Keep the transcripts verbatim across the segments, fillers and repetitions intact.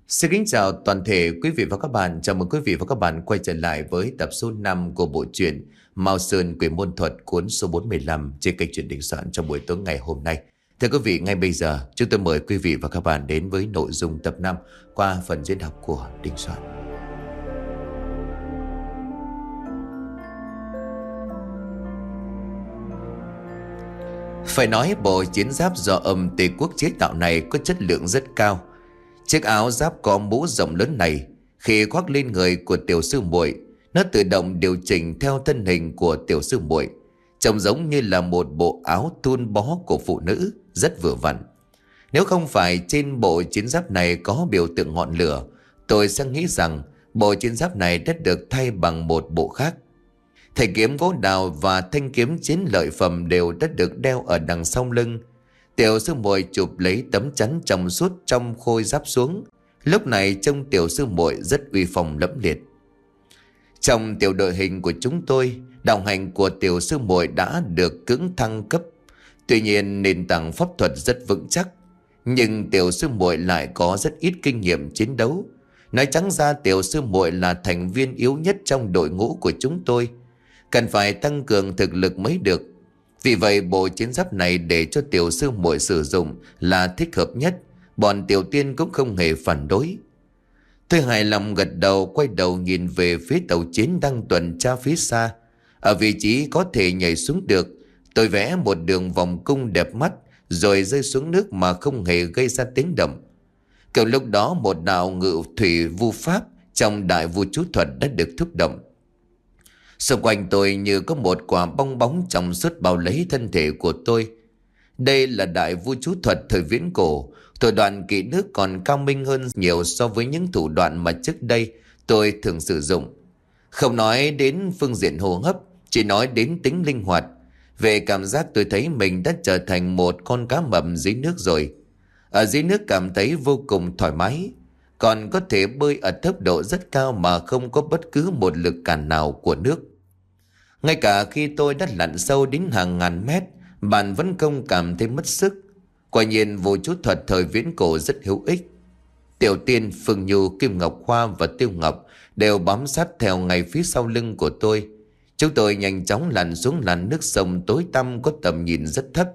Xin kính chào toàn thể quý vị và các bạn. Chào mừng quý vị và các bạn quay trở lại với tập số năm của bộ truyện Mao Sơn Quỷ Môn Thuật cuốn số bốn mươi lăm trên kênh truyện Đình Soạn trong buổi tối ngày hôm nay. Thưa quý vị, ngay bây giờ chúng tôi mời quý vị và các bạn đến với nội dung tập năm qua phần diễn đọc của Đình Soạn. Phải nói bộ chiến giáp do âm Tề Quốc chế tạo này có chất lượng rất cao. Chiếc áo giáp có mũ rộng lớn này, khi khoác lên người của tiểu sư muội, nó tự động điều chỉnh theo thân hình của tiểu sư muội, trông giống như là một bộ áo thun bó của phụ nữ, rất vừa vặn. Nếu không phải trên bộ chiến giáp này có biểu tượng ngọn lửa, tôi sẽ nghĩ rằng bộ chiến giáp này đã được thay bằng một bộ khác. Thanh kiếm gỗ đào và thanh kiếm chiến lợi phẩm đều đã được đeo ở đằng sau lưng. Tiểu sư muội chụp lấy tấm chắn trong suốt trong khôi giáp xuống. Lúc này trông tiểu sư muội rất uy phong lẫm liệt. Trong tiểu đội hình của chúng tôi, đạo hành của tiểu sư muội đã được cưỡng thăng cấp. Tuy nhiên nền tảng pháp thuật rất vững chắc, nhưng tiểu sư muội lại có rất ít kinh nghiệm chiến đấu. Nói trắng ra, tiểu sư muội là thành viên yếu nhất trong đội ngũ của chúng tôi, cần phải tăng cường thực lực mới được. Vì vậy bộ chiến giáp này để cho tiểu sư muội sử dụng là thích hợp nhất. Bọn tiểu tiên cũng không hề phản đối. Tôi hài lòng gật đầu, quay đầu nhìn về phía tàu chiến đang tuần tra phía xa. Ở vị trí có thể nhảy xuống được, tôi vẽ một đường vòng cung đẹp mắt rồi rơi xuống nước mà không hề gây ra tiếng động. Kiểu lúc đó một đạo ngự thủy vu pháp trong đại vu chú thuật đã được thúc động. Xung quanh tôi như có một quả bong bóng trong suốt bao lấy thân thể của tôi. Đây là đại vu chú thuật thời viễn cổ, thủ đoạn kỹ nữ còn cao minh hơn nhiều so với những thủ đoạn mà trước đây tôi thường sử dụng. Không nói đến phương diện hô hấp, chỉ nói đến tính linh hoạt. Về cảm giác tôi thấy mình đã trở thành một con cá mập dưới nước rồi. Ở dưới nước cảm thấy vô cùng thoải mái, còn có thể bơi ở tốc độ rất cao mà không có bất cứ một lực cản nào của nước. Ngay cả khi tôi đã lặn sâu đến hàng ngàn mét, bạn vẫn không cảm thấy mất sức. Quả nhiên vô chú thuật thời viễn cổ rất hữu ích. Tiểu Tiên, Phương Nhu, Kim Ngọc Hoa và Tiêu Ngọc đều bám sát theo ngay phía sau lưng của tôi. Chúng tôi nhanh chóng lặn xuống làn nước sông tối tăm có tầm nhìn rất thấp.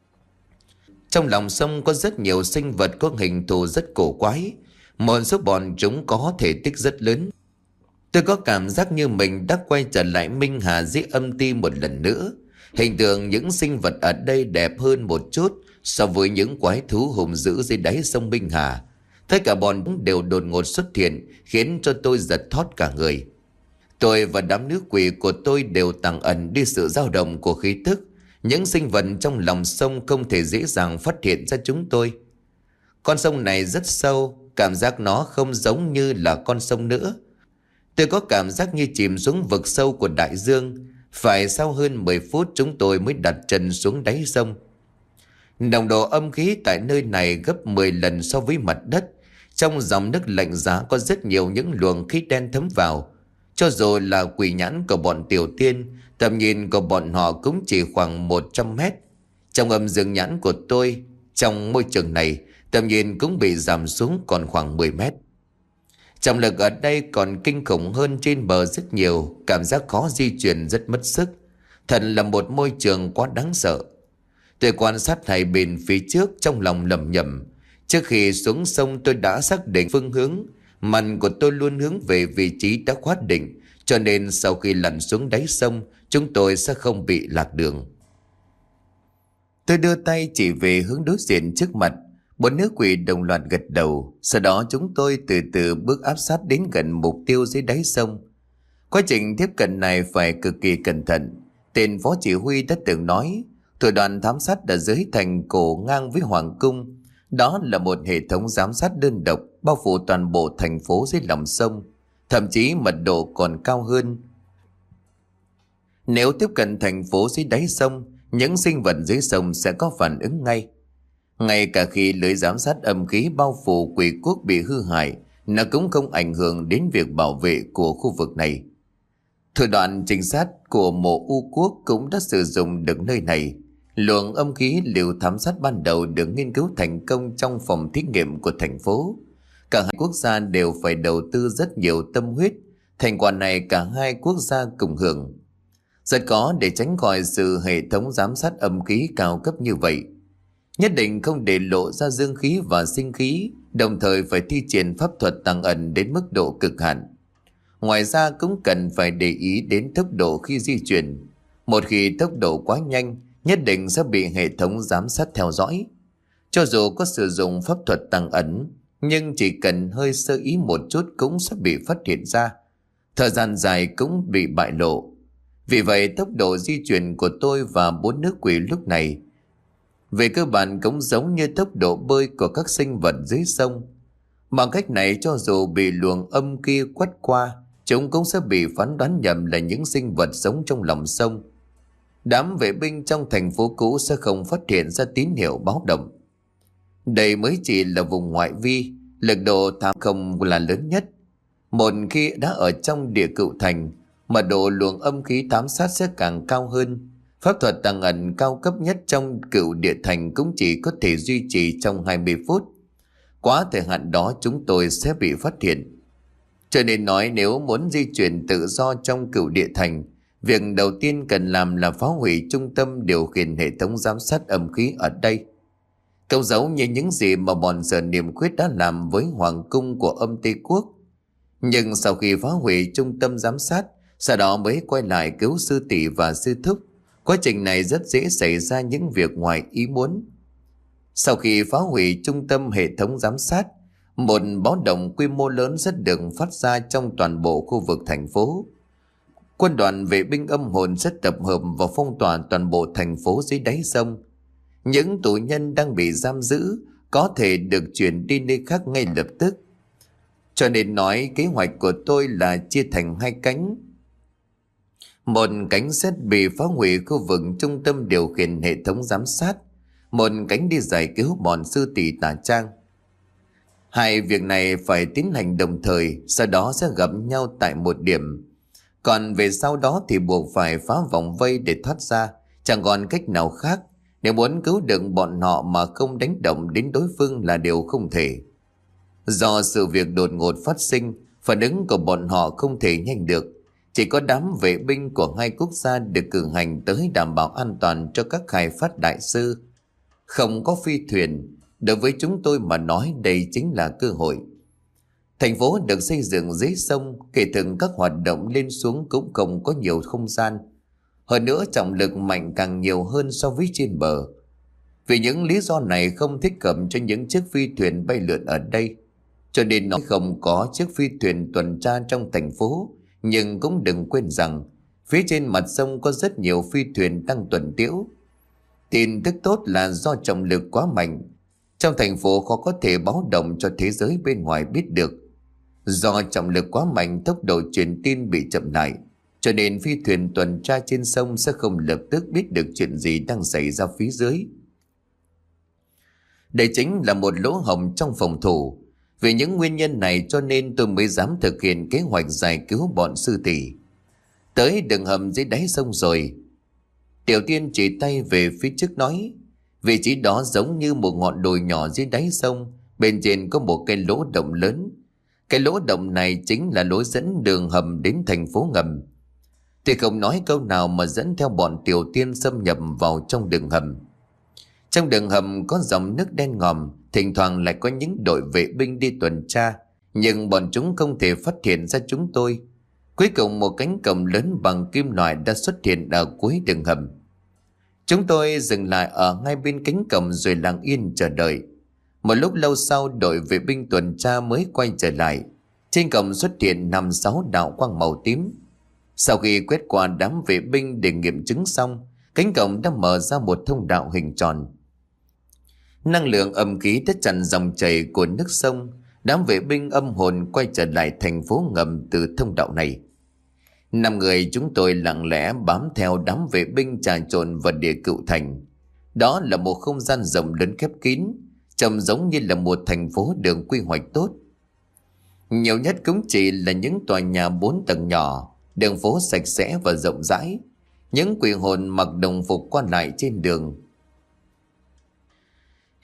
Trong lòng sông có rất nhiều sinh vật có hình thù rất cổ quái. Một số bọn chúng có thể tích rất lớn. Tôi có cảm giác như mình đã quay trở lại Minh Hà dưới âm ti một lần nữa. Hình tượng những sinh vật ở đây đẹp hơn một chút so với những quái thú hùng dữ dưới đáy sông Minh Hà. Tất cả bọn chúng đều đột ngột xuất hiện, khiến cho tôi giật thót cả người. Tôi và đám nữ quỷ của tôi đều tàng ẩn đi sự dao động của khí tức. Những sinh vật trong lòng sông không thể dễ dàng phát hiện ra chúng tôi. Con sông này rất sâu, cảm giác nó không giống như là con sông nữa. Tôi có cảm giác như chìm xuống vực sâu của đại dương. Phải sau hơn mười phút chúng tôi mới đặt chân xuống đáy sông. Nồng độ âm khí tại nơi này gấp mười lần so với mặt đất. Trong dòng nước lạnh giá có rất nhiều những luồng khí đen thấm vào. Cho dù là quỷ nhãn của bọn tiểu tiên, tầm nhìn của bọn họ cũng chỉ khoảng một trăm mét. Trong âm dương nhãn của tôi, trong môi trường này, tầm nhìn cũng bị giảm xuống còn khoảng mười mét. Trọng lực ở đây còn kinh khủng hơn trên bờ rất nhiều, cảm giác khó di chuyển rất mất sức. Thật là một môi trường quá đáng sợ. Tôi quan sát hai bên phía trước trong lòng lẩm nhẩm. Trước khi xuống sông tôi đã xác định phương hướng. Mặt của tôi luôn hướng về vị trí đã khoát định, cho nên sau khi lặn xuống đáy sông, chúng tôi sẽ không bị lạc đường. Tôi đưa tay chỉ về hướng đối diện trước mặt. Bốn nữ quỷ đồng loạt gật đầu. Sau đó chúng tôi từ từ bước áp sát đến gần mục tiêu dưới đáy sông. Quá trình tiếp cận này phải cực kỳ cẩn thận. Tên phó chỉ huy đã từng nói, thủ đoạn thám sát ở dưới thành cổ ngang với hoàng cung. Đó là một hệ thống giám sát đơn độc bao phủ toàn bộ thành phố dưới lòng sông, thậm chí mật độ còn cao hơn. Nếu tiếp cận thành phố dưới đáy sông, những sinh vật dưới sông sẽ có phản ứng ngay. Ngay cả khi lưới giám sát âm khí bao phủ quỷ quốc bị hư hại, nó cũng không ảnh hưởng đến việc bảo vệ của khu vực này. Thủ đoạn trinh sát của mộ U quốc cũng đã sử dụng được nơi này. Luồng âm khí liều thám sát ban đầu được nghiên cứu thành công trong phòng thí nghiệm của thành phố. Cả hai quốc gia đều phải đầu tư rất nhiều tâm huyết. Thành quả này cả hai quốc gia cùng hưởng. Rất khó để tránh khỏi sự hệ thống giám sát âm khí cao cấp như vậy. Nhất định không để lộ ra dương khí và sinh khí, đồng thời phải thi triển pháp thuật tàng ẩn đến mức độ cực hạn. Ngoài ra cũng cần phải để ý đến tốc độ khi di chuyển. Một khi tốc độ quá nhanh, nhất định sẽ bị hệ thống giám sát theo dõi. Cho dù có sử dụng pháp thuật tàng ẩn, nhưng chỉ cần hơi sơ ý một chút cũng sẽ bị phát hiện ra. Thời gian dài cũng bị bại lộ. Vì vậy tốc độ di chuyển của tôi và bốn nữ quỷ lúc này về cơ bản cũng giống như tốc độ bơi của các sinh vật dưới sông. Bằng cách này, cho dù bị luồng âm kia quét qua, chúng cũng sẽ bị phán đoán nhầm là những sinh vật sống trong lòng sông. Đám vệ binh trong thành phố cũ sẽ không phát hiện ra tín hiệu báo động. Đây mới chỉ là vùng ngoại vi, lực độ thám không là lớn nhất. Một khi đã ở trong địa cựu thành, mật độ luồng âm khí thám sát sẽ càng cao hơn. Pháp thuật tàng ẩn cao cấp nhất trong cựu địa thành cũng chỉ có thể duy trì trong hai mươi phút. Quá thời hạn đó chúng tôi sẽ bị phát hiện. Cho nên nói, nếu muốn di chuyển tự do trong cựu địa thành, việc đầu tiên cần làm là phá hủy trung tâm điều khiển hệ thống giám sát âm khí ở đây. Câu giống như những gì mà bọn Sở Niệm Khuyết đã làm với hoàng cung của âm Tây Quốc. Nhưng sau khi phá hủy trung tâm giám sát, sau đó mới quay lại cứu sư tỷ và sư thúc. Quá trình này rất dễ xảy ra những việc ngoài ý muốn. Sau khi phá hủy trung tâm hệ thống giám sát, một báo động quy mô lớn rất được phát ra trong toàn bộ khu vực thành phố. Quân đoàn vệ binh âm hồn sẽ tập hợp và phong tỏa toàn bộ thành phố dưới đáy sông. Những tù nhân đang bị giam giữ có thể được chuyển đi nơi khác ngay lập tức. Cho nên nói, kế hoạch của tôi là chia thành hai cánh. Một cánh sẽ bị phá hủy khu vực trung tâm điều khiển hệ thống giám sát, một cánh đi giải cứu bọn sư tỷ Tả Trang. Hai việc này phải tiến hành đồng thời, sau đó sẽ gặp nhau tại một điểm. Còn về sau đó thì buộc phải phá vòng vây để thoát ra, chẳng còn cách nào khác. Nếu muốn cứu được bọn họ mà không đánh động đến đối phương là điều không thể. Do sự việc đột ngột phát sinh, phản ứng của bọn họ không thể nhanh được. Chỉ có đám vệ binh của hai quốc gia được cử hành tới đảm bảo an toàn cho các khai phát đại sư. Không có phi thuyền, đối với chúng tôi mà nói đây chính là cơ hội. Thành phố được xây dựng dưới sông, kể từ các hoạt động lên xuống cũng không có nhiều không gian. Hơn nữa trọng lực mạnh càng nhiều hơn so với trên bờ. Vì những lý do này không thích hợp cho những chiếc phi thuyền bay lượn ở đây. Cho nên nó không có chiếc phi thuyền tuần tra trong thành phố. Nhưng cũng đừng quên rằng phía trên mặt sông có rất nhiều phi thuyền đang tuần tiễu. Tin tức tốt là do trọng lực quá mạnh, trong thành phố khó có thể báo động cho thế giới bên ngoài biết được. Do trọng lực quá mạnh, tốc độ truyền tin bị chậm lại, cho nên phi thuyền tuần tra trên sông sẽ không lập tức biết được chuyện gì đang xảy ra phía dưới. Đây chính là một lỗ hổng trong phòng thủ. Vì những nguyên nhân này cho nên tôi mới dám thực hiện kế hoạch giải cứu bọn sư tỷ. Tới đường hầm dưới đáy sông rồi. Tiểu Tiên chỉ tay về phía trước nói, vị trí đó giống như một ngọn đồi nhỏ dưới đáy sông, bên trên có một cái lỗ động lớn. Cái lỗ động này chính là lối dẫn đường hầm đến thành phố ngầm. Thì không nói câu nào mà dẫn theo bọn Tiểu Tiên xâm nhập vào trong đường hầm. Trong đường hầm có dòng nước đen ngòm, thỉnh thoảng lại có những đội vệ binh đi tuần tra, nhưng bọn chúng không thể phát hiện ra chúng tôi. Cuối cùng một cánh cổng lớn bằng kim loại đã xuất hiện ở cuối đường hầm. Chúng tôi dừng lại ở ngay bên cánh cổng rồi lặng yên chờ đợi. Một lúc lâu sau, đội vệ binh tuần tra mới quay trở lại. Trên cổng xuất hiện năm sáu đạo quang màu tím. Sau khi quét qua đám vệ binh để nghiệm chứng xong, cánh cổng đã mở ra một thông đạo hình tròn. Năng lượng âm khí tất chặn dòng chảy của nước sông. Đám vệ binh âm hồn quay trở lại thành phố ngầm từ thông đạo này. Năm người chúng tôi lặng lẽ bám theo đám vệ binh trà trộn vào địa cựu thành. Đó là một không gian rộng lớn khép kín, trông giống như là một thành phố được quy hoạch tốt. Nhiều nhất cũng chỉ là những tòa nhà bốn tầng nhỏ, đường phố sạch sẽ và rộng rãi. Những quỷ hồn mặc đồng phục qua lại trên đường.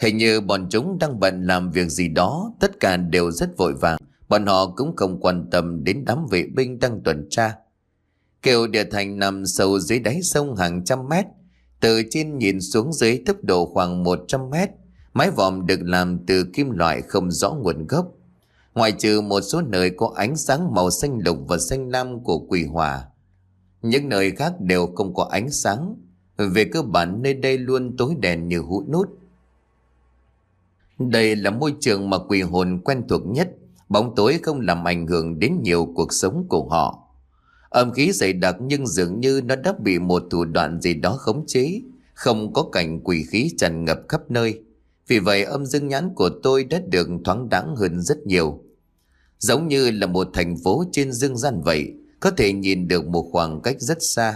Hình như bọn chúng đang bận làm việc gì đó, tất cả đều rất vội vàng. Bọn họ cũng không quan tâm đến đám vệ binh đang tuần tra. Kiều Địa Thành nằm sâu dưới đáy sông hàng trăm mét. Từ trên nhìn xuống dưới tốc độ khoảng một trăm mét. Mái vòm được làm từ kim loại không rõ nguồn gốc. Ngoài trừ một số nơi có ánh sáng màu xanh lục và xanh lam của quỷ hỏa, những nơi khác đều không có ánh sáng. Về cơ bản nơi đây luôn tối đen như hũ nút. Đây là môi trường mà quỷ hồn quen thuộc nhất. Bóng tối không làm ảnh hưởng đến nhiều cuộc sống của họ. Âm khí dày đặc nhưng dường như nó đã bị một thủ đoạn gì đó khống chế. Không có cảnh quỷ khí tràn ngập khắp nơi. Vì vậy âm dương nhãn của tôi đã được thoáng đãng hơn rất nhiều. Giống như là một thành phố trên dương gian vậy, có thể nhìn được một khoảng cách rất xa.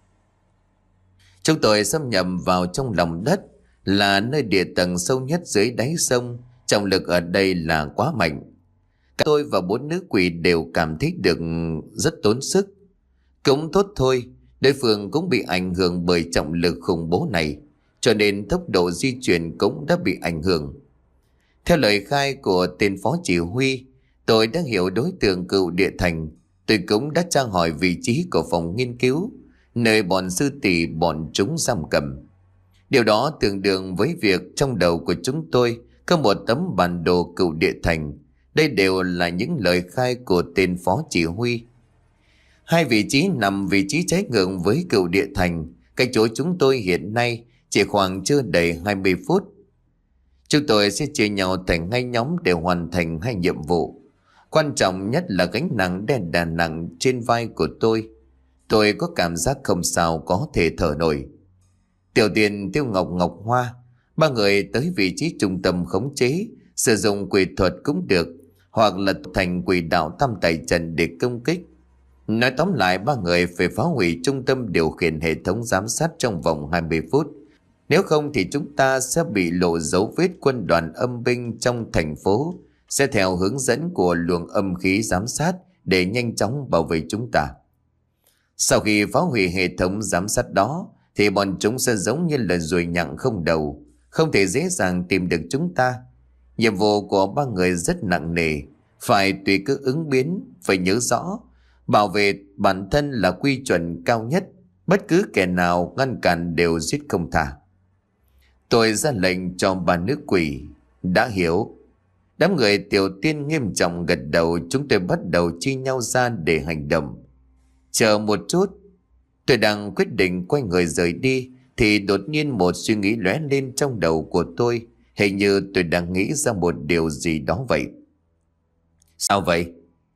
Chúng tôi xâm nhập vào trong lòng đất, là nơi địa tầng sâu nhất dưới đáy sông. Trọng lực ở đây là quá mạnh. Cả tôi và bốn nữ quỷ đều cảm thấy được rất tốn sức. Cũng tốt thôi, đối phương cũng bị ảnh hưởng bởi trọng lực khủng bố này, cho nên tốc độ di chuyển cũng đã bị ảnh hưởng. Theo lời khai của tên phó chỉ huy, tôi đã hiểu đối tượng Cựu Địa Thành. Tôi cũng đã tra hỏi vị trí của phòng nghiên cứu, nơi bọn sư tỷ bọn chúng giam cầm. Điều đó tương đương với việc trong đầu của chúng tôi có một tấm bản đồ Cựu Địa Thành. Đây đều là những lời khai của tên phó chỉ huy. Hai vị trí nằm vị trí trái ngược với Cựu Địa Thành, cách chỗ chúng tôi hiện nay chỉ khoảng chưa đầy hai mươi phút. Chúng tôi sẽ chia nhau thành hai nhóm để hoàn thành hai nhiệm vụ. Quan trọng nhất là gánh nặng đè đà nặng trên vai của tôi. Tôi có cảm giác không sao có thể thở nổi. Tiểu Tiền, Tiêu Ngọc, Ngọc Hoa, ba người tới vị trí trung tâm khống chế, sử dụng quỷ thuật cũng được, hoặc là thành quỷ đạo tam tài trận để công kích. Nói tóm lại, ba người phải phá hủy trung tâm điều khiển hệ thống giám sát trong vòng hai mươi phút. Nếu không thì chúng ta sẽ bị lộ dấu vết quân đoàn âm binh trong thành phố, sẽ theo hướng dẫn của luồng âm khí giám sát để nhanh chóng bảo vệ chúng ta. Sau khi phá hủy hệ thống giám sát đó, thì bọn chúng sẽ giống như là ruồi nhặng không đầu, không thể dễ dàng tìm được chúng ta. Nhiệm vụ của ba người rất nặng nề, phải tùy cơ ứng biến, phải nhớ rõ, bảo vệ bản thân là quy chuẩn cao nhất, bất cứ kẻ nào ngăn cản đều giết không tha. Tôi ra lệnh cho ba nữ quỷ. Đã hiểu. Đám người Tiểu Tiên nghiêm trọng gật đầu. Chúng tôi bắt đầu chia nhau ra để hành động. Chờ một chút. Tôi đang quyết định quay người rời đi, thì đột nhiên một suy nghĩ lóe lên trong đầu của tôi. Hình như tôi đang nghĩ ra một điều gì đó vậy. Sao vậy?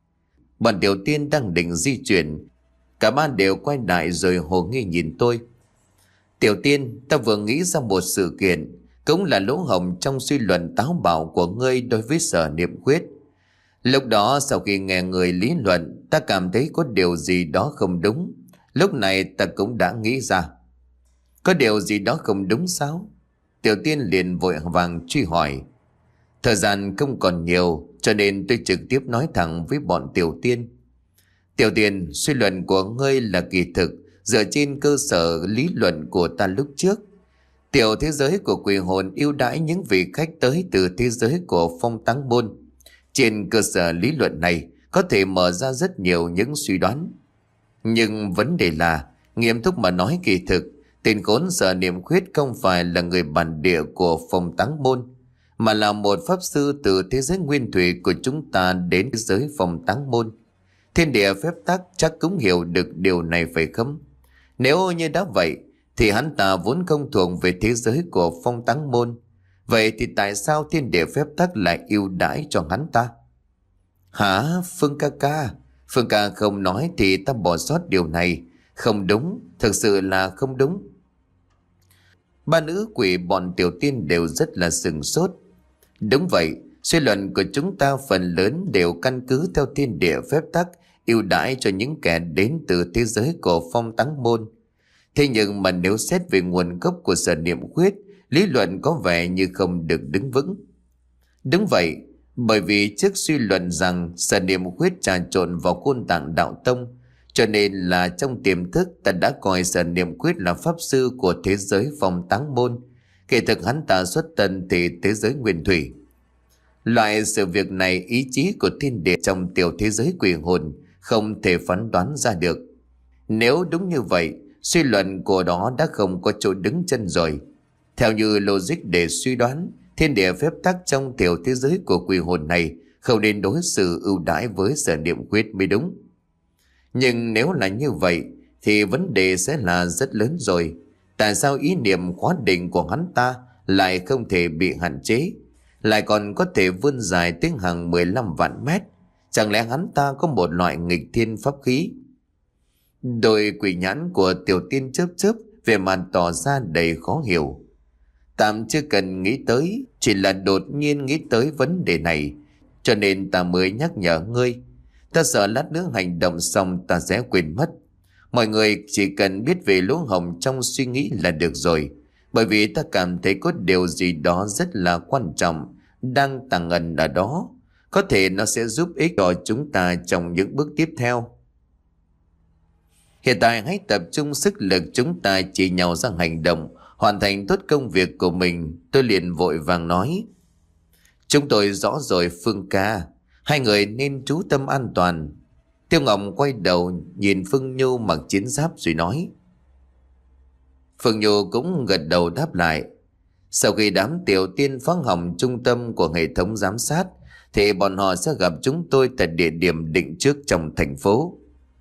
Bọn Tiểu Tiên đang định di chuyển. Cả ba đều quay lại rồi hồ nghi nhìn tôi. Tiểu Tiên, ta vừa nghĩ ra một sự kiện, cũng là lỗ hổng trong suy luận táo bạo của ngươi đối với Sở Niệm Khuyết. Lúc đó sau khi nghe người lý luận, ta cảm thấy có điều gì đó không đúng. Lúc này ta cũng đã nghĩ ra. Có điều gì đó không đúng sao? Tiểu Tiên liền vội vàng truy hỏi. Thời gian không còn nhiều, cho nên tôi trực tiếp nói thẳng với bọn Tiểu Tiên. Tiểu Tiên, suy luận của ngươi là kỳ thực, dựa trên cơ sở lý luận của ta lúc trước. Tiểu thế giới của quỷ hồn ưu đãi những vị khách tới từ thế giới của Phong Táng Môn. Trên cơ sở lý luận này có thể mở ra rất nhiều những suy đoán. Nhưng vấn đề là, nghiêm túc mà nói kỳ thực, tên khốn Sở Niệm Khuyết không phải là người bản địa của Phong Táng Môn, mà là một pháp sư từ thế giới nguyên thủy của chúng ta đến thế giới Phong Táng Môn. Thiên địa phép tắc chắc cũng hiểu được điều này phải không? Nếu như đã vậy, thì hắn ta vốn không thuộc về thế giới của Phong Táng Môn. Vậy thì tại sao thiên địa phép tắc lại ưu đãi cho hắn ta? Hả? Phương ca ca. Phương ca không nói thì ta bỏ sót điều này. Không đúng, thực sự là không đúng. Ba nữ quỷ bọn Tiểu Tiên đều rất là sừng sốt. Đúng vậy, suy luận của chúng ta phần lớn đều căn cứ theo thiên địa phép tắc ưu đãi cho những kẻ đến từ thế giới của Phong Táng Môn. Thế nhưng mà nếu xét về nguồn gốc của Sở Niệm Khuyết, lý luận có vẻ như không được đứng vững. Đúng vậy, bởi vì trước suy luận rằng Sở Niệm Khuyết trà trộn vào khuôn tạng đạo tông, cho nên là trong tiềm thức ta đã coi Sở Niệm Khuyết là pháp sư của thế giới Phong Táng Môn. Kỳ thực hắn ta xuất thân thì thế giới nguyên thủy. Loại sự việc này ý chí của thiên địa trong tiểu thế giới quỷ hồn không thể phán đoán ra được. Nếu đúng như vậy, suy luận của đó đã không có chỗ đứng chân rồi. Theo như logic để suy đoán, thiên địa phép tắc trong tiểu thế giới của quỷ hồn này không nên đối xử ưu đãi với Sở Niệm Quyết mới đúng. Nhưng nếu là như vậy thì vấn đề sẽ là rất lớn rồi. Tại sao ý niệm khóa định của hắn ta lại không thể bị hạn chế, lại còn có thể vươn dài tới hàng mười lăm vạn mét? Chẳng lẽ hắn ta có một loại nghịch thiên pháp khí? Đôi quỷ nhãn của Tiểu Tiên chớp chớp, về mặt tỏ ra đầy khó hiểu. Tạm chưa cần nghĩ tới, chỉ là đột nhiên nghĩ tới vấn đề này, cho nên ta mới nhắc nhở ngươi. Ta sợ lát nữa hành động xong ta sẽ quên mất. Mọi người chỉ cần biết về lỗ hổng trong suy nghĩ là được rồi. Bởi vì ta cảm thấy có điều gì đó rất là quan trọng đang tàng ẩn ở đó. Có thể nó sẽ giúp ích cho chúng ta trong những bước tiếp theo. Hiện tại hãy tập trung sức lực, chúng ta chỉ nhau ra hành động, hoàn thành tốt công việc của mình. Tôi liền vội vàng nói: chúng tôi rõ rồi Phương ca, hai người nên chú tâm an toàn. Tiêu Ngọc quay đầu nhìn Phương Nhu mặc chiến giáp rồi nói. Phương Nhu cũng gật đầu đáp lại. Sau khi đám Tiểu Tiên phá hỏng trung tâm của hệ thống giám sát thì bọn họ sẽ gặp chúng tôi tại địa điểm định trước trong thành phố.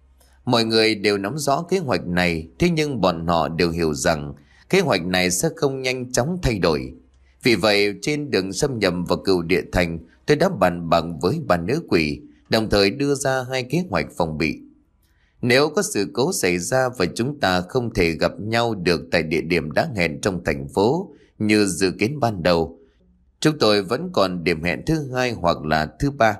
Mọi người đều nắm rõ kế hoạch này, thế nhưng bọn họ đều hiểu rằng kế hoạch này sẽ không nhanh chóng thay đổi. Vì vậy trên đường xâm nhập vào Cửu Địa Thành, tôi đã bàn bạc với bà nữ quỷ, đồng thời đưa ra hai kế hoạch phòng bị. Nếu có sự cố xảy ra và chúng ta không thể gặp nhau được tại địa điểm đã hẹn trong thành phố như dự kiến ban đầu, chúng tôi vẫn còn điểm hẹn thứ hai hoặc là thứ ba.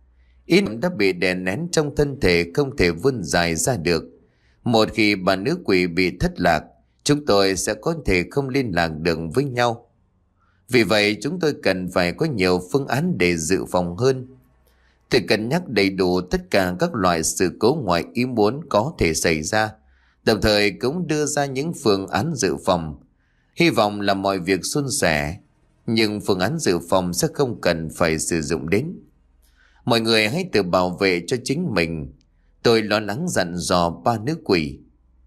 Ý niệm đã bị đè nén trong thân thể, không thể vươn dài ra được. Một khi bà nữ quỷ bị thất lạc, chúng tôi sẽ có thể không liên lạc được với nhau. Vì vậy chúng tôi cần phải có nhiều phương án để dự phòng hơn. Tôi cân nhắc đầy đủ tất cả các loại sự cố ngoài ý muốn có thể xảy ra, đồng thời cũng đưa ra những phương án dự phòng. Hy vọng là mọi việc suôn sẻ, nhưng phương án dự phòng sẽ không cần phải sử dụng đến. Mọi người hãy tự bảo vệ cho chính mình, tôi lo lắng dặn dò ba nữ quỷ.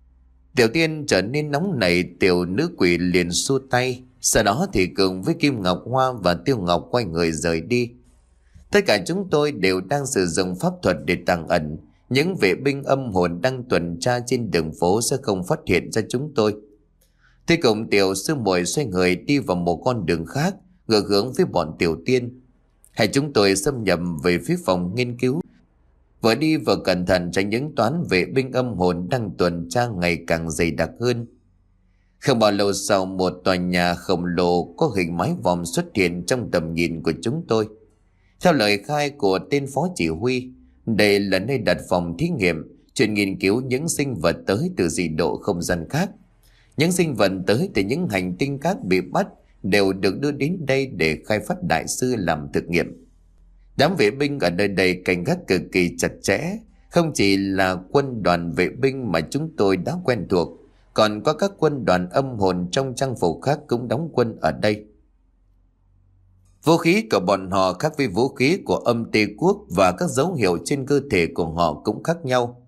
Tiểu Tiên trở nên nóng nảy, tiểu nữ quỷ liền xua tay. Sau đó thì Cường với Kim Ngọc Hoa và Tiêu Ngọc quay người rời đi. Tất cả chúng tôi đều đang sử dụng pháp thuật để tàng ẩn. Những vệ binh âm hồn đang tuần tra trên đường phố sẽ không phát hiện ra chúng tôi. Thế cùng Tiểu Sư Muội xoay người đi vào một con đường khác, ngược hướng với bọn Tiểu Tiên. Hai chúng tôi xâm nhập về phía phòng nghiên cứu, vừa đi vừa cẩn thận tránh những toán vệ binh âm hồn đang tuần tra ngày càng dày đặc hơn. Không bao lâu sau, một tòa nhà khổng lồ có hình mái vòm xuất hiện trong tầm nhìn của chúng tôi. Theo lời khai của tên phó chỉ huy, đây là nơi đặt phòng thí nghiệm chuyên nghiên cứu những sinh vật tới từ dị độ không gian khác. Những sinh vật tới từ những hành tinh khác bị bắt đều được đưa đến đây để khai phát đại sư làm thực nghiệm. Đám vệ binh ở nơi đây canh gác cực kỳ chặt chẽ, không chỉ là quân đoàn vệ binh mà chúng tôi đã quen thuộc, còn có các quân đoàn âm hồn trong trang phục khác cũng đóng quân ở đây. Vũ khí của bọn họ khác với vũ khí của Âm Tê Quốc, và các dấu hiệu trên cơ thể của họ cũng khác nhau.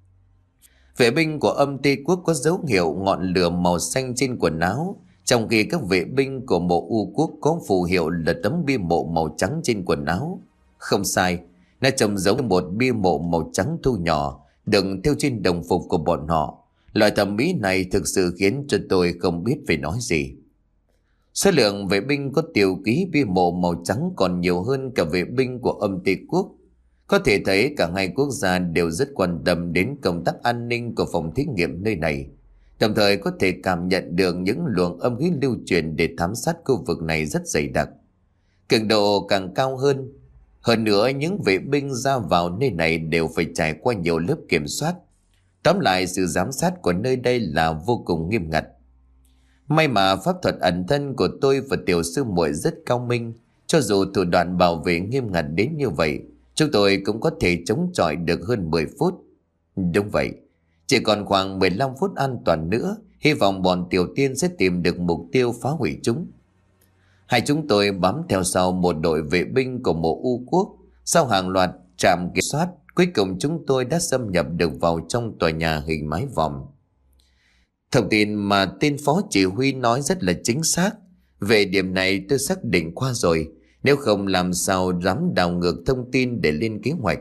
Vệ binh của Âm Tê Quốc có dấu hiệu ngọn lửa màu xanh trên quần áo, trong khi các vệ binh của Mộ U Quốc có phù hiệu là tấm bia mộ màu trắng trên quần áo. Không sai, nó trông giống như một bia mộ màu trắng thu nhỏ đựng theo trên đồng phục của bọn họ. Loại thẩm mỹ này thực sự khiến cho tôi không biết phải nói gì. Số lượng vệ binh có tiêu ký bia mộ màu trắng còn nhiều hơn cả vệ binh của Âm Tê Quốc. Có thể thấy cả hai quốc gia đều rất quan tâm đến công tác an ninh của phòng thí nghiệm nơi này, đồng thời có thể cảm nhận được những luồng âm khí lưu truyền để thám sát khu vực này rất dày đặc, cường độ càng cao hơn. Hơn nữa, những vệ binh ra vào nơi này đều phải trải qua nhiều lớp kiểm soát. Tóm lại, sự giám sát của nơi đây là vô cùng nghiêm ngặt. May mà pháp thuật ẩn thân của tôi và Tiểu Sư Muội rất cao minh. Cho dù thủ đoạn bảo vệ nghiêm ngặt đến như vậy, chúng tôi cũng có thể chống chọi được hơn mười phút. Đúng vậy, chỉ còn khoảng mười lăm phút an toàn nữa, hy vọng bọn tiểu tiên sẽ tìm được mục tiêu phá hủy chúng. Hai chúng tôi bám theo sau một đội vệ binh của mộ U Quốc. Sau hàng loạt trạm kiểm soát, cuối cùng chúng tôi đã xâm nhập được vào trong tòa nhà hình mái vòm. Thông tin mà tên phó chỉ huy nói rất là chính xác. Về điểm này tôi xác định qua rồi, nếu không làm sao dám đảo ngược thông tin để lên kế hoạch.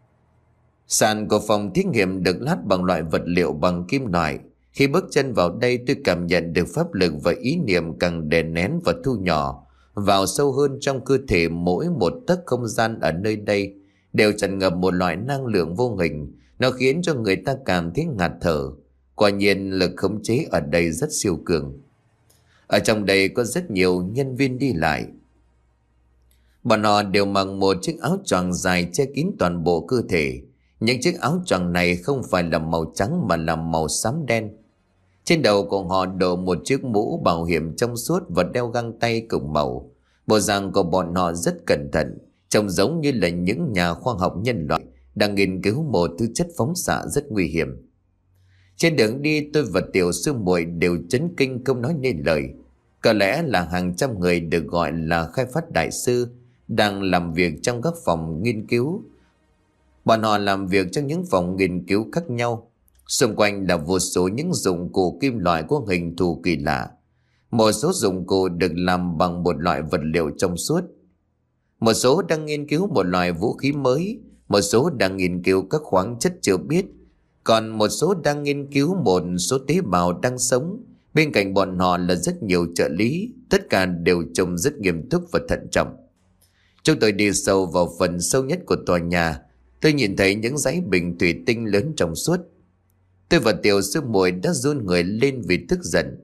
Sàn của phòng thí nghiệm được lát bằng loại vật liệu bằng kim loại. Khi bước chân vào đây, tôi cảm nhận được pháp lực và ý niệm càng đè nén và thu nhỏ vào sâu hơn trong cơ thể. Mỗi một tấc không gian ở nơi đây đều tràn ngập một loại năng lượng vô hình. Nó khiến cho người ta cảm thấy ngạt thở. Quả nhiên lực khống chế ở đây rất siêu cường. Ở trong đây có rất nhiều nhân viên đi lại. Bọn họ đều mặc một chiếc áo choàng dài che kín toàn bộ cơ thể. Những chiếc áo choàng này không phải là màu trắng mà là màu xám đen. Trên đầu của họ đội một chiếc mũ bảo hiểm trong suốt và đeo găng tay cùng màu. Bộ dạng của bọn họ rất cẩn thận, trông giống như là những nhà khoa học nhân loại đang nghiên cứu một thứ chất phóng xạ rất nguy hiểm. Trên đường đi, tôi và tiểu sư muội đều chấn kinh không nói nên lời. Có lẽ là hàng trăm người được gọi là khai phát đại sư đang làm việc trong các phòng nghiên cứu. Bọn họ làm việc trong những phòng nghiên cứu khác nhau. Xung quanh là vô số những dụng cụ kim loại có hình thù kỳ lạ. Một số dụng cụ được làm bằng một loại vật liệu trong suốt. Một số đang nghiên cứu một loại vũ khí mới. Một số đang nghiên cứu các khoáng chất chưa biết. Còn một số đang nghiên cứu một số tế bào đang sống. Bên cạnh bọn họ là rất nhiều trợ lý. Tất cả đều trông rất nghiêm túc và thận trọng. Chúng tôi đi sâu vào phần sâu nhất của tòa nhà. Tôi nhìn thấy những dãy bình thủy tinh lớn trong suốt. Tôi và tiểu sư muội đã run người lên vì tức giận.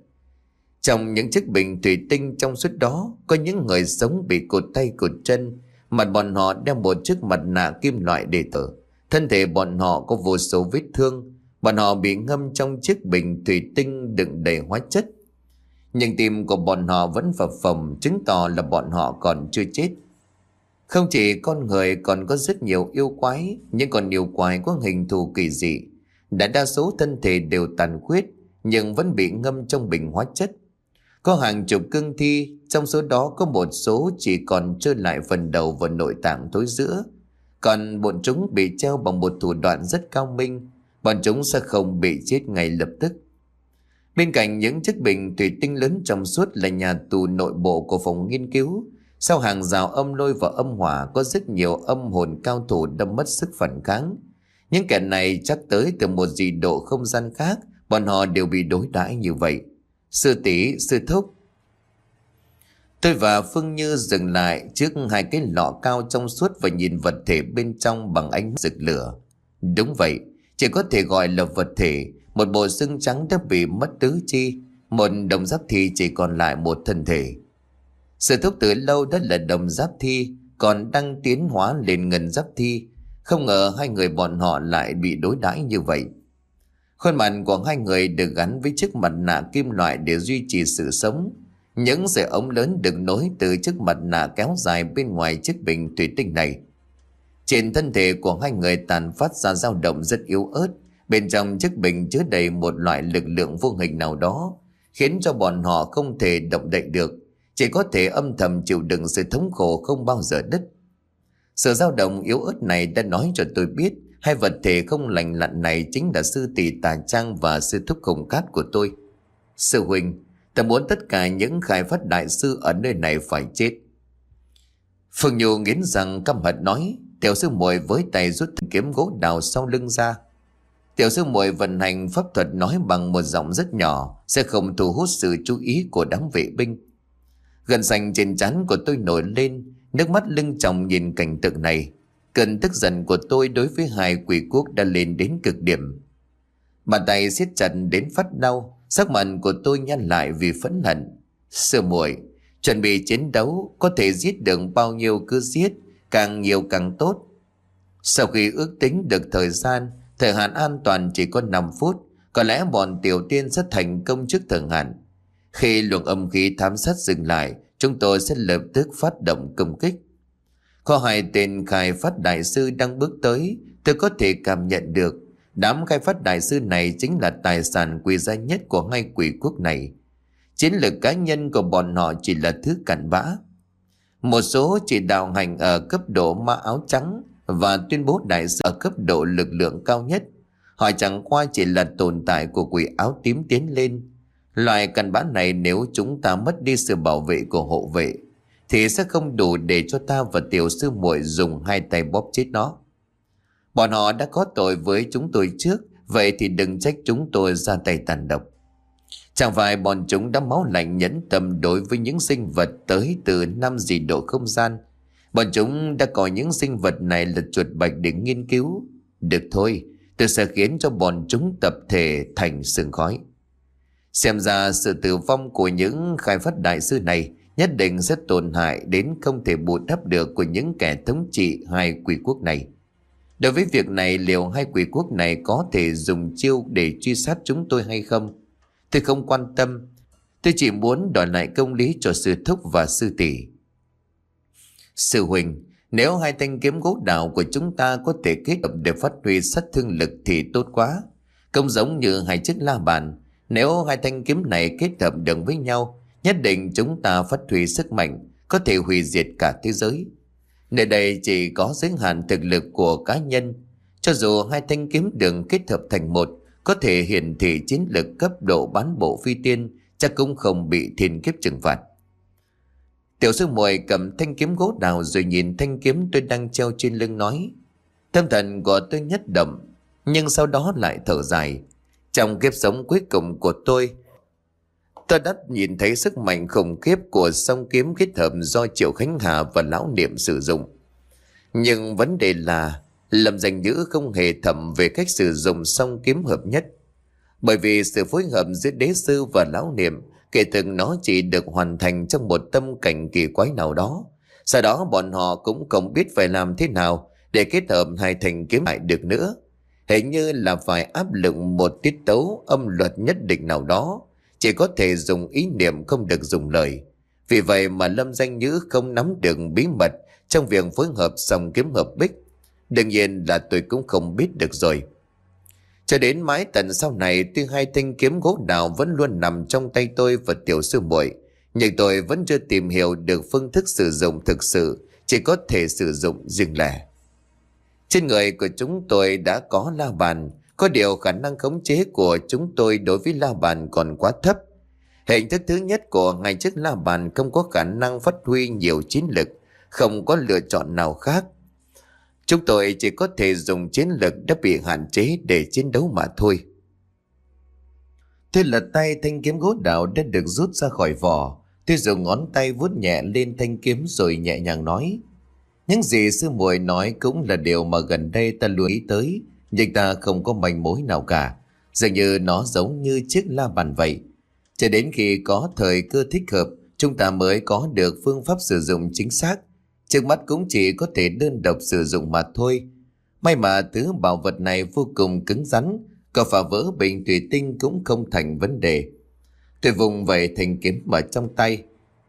Trong những chiếc bình thủy tinh trong suốt đó, có những người sống bị cụt tay cụt chân. Mặt bọn họ đeo một chiếc mặt nạ kim loại để thở. Thân thể bọn họ có vô số vết thương. Bọn họ bị ngâm trong chiếc bình thủy tinh đựng đầy hóa chất. Nhưng tim của bọn họ vẫn phập phồng, chứng tỏ là bọn họ còn chưa chết. Không chỉ con người, còn có rất nhiều yêu quái. Những con yêu quái có hình thù kỳ dị. Đại đa số thân thể đều tàn khuyết, nhưng vẫn bị ngâm trong bình hóa chất. Có hàng chục cương thi, trong số đó có một số chỉ còn trơ lại phần đầu và nội tạng thối rữa. Còn bọn chúng bị treo bằng một thủ đoạn rất cao minh. Bọn chúng sẽ không bị chết ngay lập tức. Bên cạnh những chiếc bình thủy tinh lớn trong suốt là nhà tù nội bộ của phòng nghiên cứu. Sau hàng rào âm lôi và âm hỏa có rất nhiều âm hồn cao thủ đâm mất sức phản kháng. Những kẻ này chắc tới từ một dị độ không gian khác, bọn họ đều bị đối đãi như vậy. Sư tỷ, sư thúc. Tôi và Phương Như dừng lại trước hai cái lọ cao trong suốt và nhìn vật thể bên trong bằng ánh rực lửa. Đúng vậy, chỉ có thể gọi là vật thể. Một bộ xương trắng đã bị mất tứ chi, một đồng giáp thi chỉ còn lại một thân thể. Sư thúc từ lâu đã là đồng giáp thi, còn đang tiến hóa lên ngân giáp thi. Không ngờ hai người bọn họ lại bị đối đãi như vậy. Khuôn mặt của hai người được gắn với chiếc mặt nạ kim loại để duy trì sự sống. Những sợi ống lớn được nối từ chiếc mặt nạ kéo dài bên ngoài chiếc bình thủy tinh này. Trên thân thể của hai người tàn phát ra dao động rất yếu ớt. Bên trong chiếc bình chứa đầy một loại lực lượng vô hình nào đó, khiến cho bọn họ không thể động đậy được, chỉ có thể âm thầm chịu đựng sự thống khổ không bao giờ đứt. Sự dao động yếu ớt này đã nói cho tôi biết hai vật thể không lành lặn này chính là sư tỷ Tà Trang và sư thúc Hồng Cát của tôi. Sư huynh, ta muốn tất cả những khai phát đại sư ở nơi này phải chết. Phương Nhu nghiến răng căm hận nói. Tiểu sư muội với tay rút thanh kiếm gỗ đào sau lưng ra. Tiểu sư muội vận hành pháp thuật nói bằng một giọng rất nhỏ, sẽ không thu hút sự chú ý của đám vệ binh. Gân xanh trên trán của tôi nổi lên, nước mắt lưng tròng nhìn cảnh tượng này. Cơn tức giận của tôi đối với hai quỷ quốc đã lên đến cực điểm. Bàn tay siết chặt đến phát đau, sắc mặt của tôi nhăn lại vì phẫn hận. Sư muội, chuẩn bị chiến đấu, có thể giết được bao nhiêu cứ giết, càng nhiều càng tốt. Sau khi ước tính được thời gian, thời hạn an toàn chỉ có năm phút, có lẽ bọn tiểu tiên sẽ thành công trước thời hạn. Khi luồng âm khí thám sát dừng lại, chúng tôi sẽ lập tức phát động công kích. Có hai tên khai phát đại sư đang bước tới, tôi có thể cảm nhận được Đám khai phát đại sư này chính là tài sản quý giá nhất của hai quỷ quốc này. Chiến lược cá nhân của bọn họ chỉ là thứ cặn bã. Một số chỉ đạo hành ở cấp độ ma áo trắng và tuyên bố đại sư ở cấp độ lực lượng cao nhất. Họ chẳng qua chỉ là tồn tại của quỷ áo tím tiến lên. Loại cặn bã này nếu chúng ta mất đi sự bảo vệ của hộ vệ thì sẽ không đủ để cho ta và tiểu sư muội dùng hai tay bóp chết nó. Bọn họ đã có tội với chúng tôi trước, vậy thì đừng trách chúng tôi ra tay tàn độc. Chẳng phải bọn chúng đã máu lạnh nhẫn tâm đối với những sinh vật tới từ năm dị độ không gian. Bọn chúng đã coi những sinh vật này là chuột bạch để nghiên cứu. Được thôi, tôi sẽ khiến cho bọn chúng tập thể thành sương khói. Xem ra sự tử vong của những khai phát đại sư này nhất định sẽ tổn hại đến không thể bù đắp được của những kẻ thống trị hai quỷ quốc này. Đối với việc này, liệu hai quỷ quốc này có thể dùng chiêu để truy sát chúng tôi hay không? Tôi không quan tâm. Tôi chỉ muốn đòi lại công lý cho sư thúc và sư tỷ. Sư huynh, nếu hai thanh kiếm gỗ đào của chúng ta có thể kết hợp để phát huy sát thương lực thì tốt quá. Không giống như hai chiếc la bàn. Nếu hai thanh kiếm này kết hợp được với nhau, nhất định chúng ta phát huy sức mạnh, có thể hủy diệt cả thế giới. Nơi đây chỉ có giới hạn thực lực của cá nhân. Cho dù hai thanh kiếm đường kết hợp thành một, có thể hiển thị chiến lực cấp độ bán bộ phi tiên, chắc cũng không bị thiên kiếp trừng phạt. Tiểu sư muội cầm thanh kiếm gỗ đào rồi nhìn thanh kiếm tôi đang treo trên lưng nói. Tâm thần của tôi nhất động, nhưng sau đó lại thở dài. Trong kiếp sống cuối cùng của tôi, tôi đã nhìn thấy sức mạnh khủng khiếp của song kiếm kết hợp do Triệu Khánh Hà và Lão Niệm sử dụng. Nhưng vấn đề là Lâm Danh Nhữ không hề thầm về cách sử dụng song kiếm hợp nhất. Bởi vì sự phối hợp giữa đế sư và Lão Niệm, kể từ nó chỉ được hoàn thành trong một tâm cảnh kỳ quái nào đó. Sau đó bọn họ cũng không biết phải làm thế nào để kết hợp hai thanh kiếm lại được nữa. Hình như là phải áp lực một tiết tấu âm luật nhất định nào đó, chỉ có thể dùng ý niệm không được dùng lời. Vì vậy mà Lâm Danh Nhữ không nắm được bí mật trong việc phối hợp song kiếm hợp bích. Đương nhiên là tôi cũng không biết được rồi. Cho đến mãi tận sau này, tuy hai thanh kiếm gỗ đào vẫn luôn nằm trong tay tôi và tiểu sư muội, nhưng tôi vẫn chưa tìm hiểu được phương thức sử dụng thực sự, chỉ có thể sử dụng riêng lẻ. Trên người của chúng tôi đã có la bàn, có điều khả năng khống chế của chúng tôi đối với la bàn còn quá thấp. Hình thức thứ nhất của ngay chiếc la bàn không có khả năng phát huy nhiều chiến lực, không có lựa chọn nào khác. Chúng tôi chỉ có thể dùng chiến lực đã bị hạn chế để chiến đấu mà thôi. Tôi lật tay thanh kiếm gỗ đào đã được rút ra khỏi vỏ. Tôi dùng ngón tay vuốt nhẹ lên thanh kiếm rồi nhẹ nhàng nói. Những gì sư muội nói cũng là điều mà gần đây ta luôn ý tới, nhưng ta không có manh mối nào cả. Dường như nó giống như chiếc la bàn vậy. Cho đến khi có thời cơ thích hợp, chúng ta mới có được phương pháp sử dụng chính xác. Trước mắt cũng chỉ có thể đơn độc sử dụng mà thôi. May mà thứ bảo vật này vô cùng cứng rắn, có phá vỡ bình thủy tinh cũng không thành vấn đề. Tôi vùng vẩy thanh kiếm ở trong tay.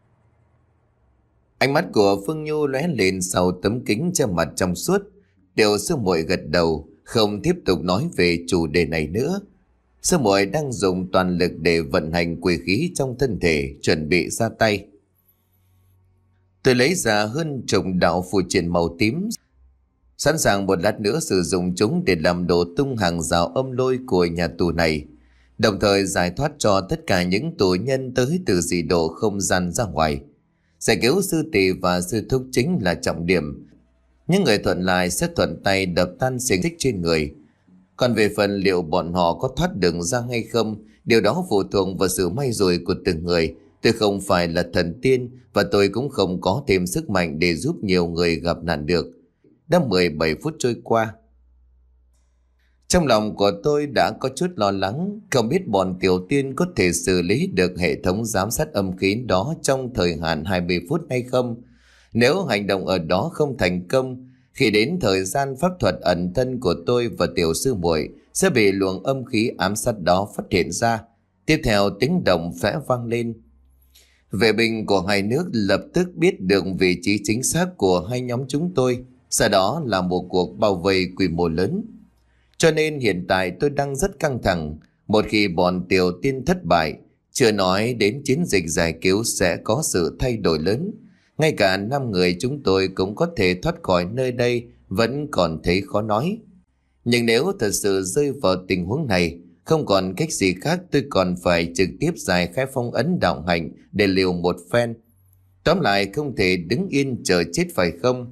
Ánh mắt của Phương Nhu lóe lên sau tấm kính che mặt trong suốt. Tiểu sư muội gật đầu, không tiếp tục nói về chủ đề này nữa. Sư muội đang dùng toàn lực để vận hành quỷ khí trong thân thể, chuẩn bị ra tay. Tôi lấy ra hơn chục đạo phù triện màu tím, sẵn sàng một lát nữa sử dụng chúng để làm đổ tung hàng rào âm lôi của nhà tù này, đồng thời giải thoát cho tất cả những tù nhân tới từ dị độ không gian ra ngoài. Giải cứu sư tỷ và sư thúc chính là trọng điểm. Những người thuận lại sẽ thuận tay đập tan xiềng xích trên người. Còn về phần liệu bọn họ có thoát được ra hay không, điều đó phụ thuộc vào sự may rủi của từng người. Tôi không phải là thần tiên và tôi cũng không có thêm sức mạnh để giúp nhiều người gặp nạn được. Đã mười bảy phút trôi qua. Trong lòng của tôi đã có chút lo lắng, không biết bọn tiểu tiên có thể xử lý được hệ thống giám sát âm khí đó trong thời hạn hai mươi phút hay không. Nếu hành động ở đó không thành công, khi đến thời gian pháp thuật ẩn thân của tôi và tiểu sư muội sẽ bị luồng âm khí ám sát đó phát hiện ra. Tiếp theo tiếng động phẽ vang lên. Vệ binh của hai nước lập tức biết được vị trí chính xác của hai nhóm chúng tôi. Sau đó là một cuộc bao vây quy mô lớn. Cho nên hiện tại tôi đang rất căng thẳng. Một khi bọn Tiểu Tiên thất bại, chưa nói đến chiến dịch giải cứu sẽ có sự thay đổi lớn. Ngay cả năm người chúng tôi cũng có thể thoát khỏi nơi đây, vẫn còn thấy khó nói. Nhưng nếu thật sự rơi vào tình huống này, không còn cách gì khác, tôi còn phải trực tiếp giải khai phong ấn đạo hạnh để liều một phen. Tóm lại không thể đứng yên chờ chết phải không?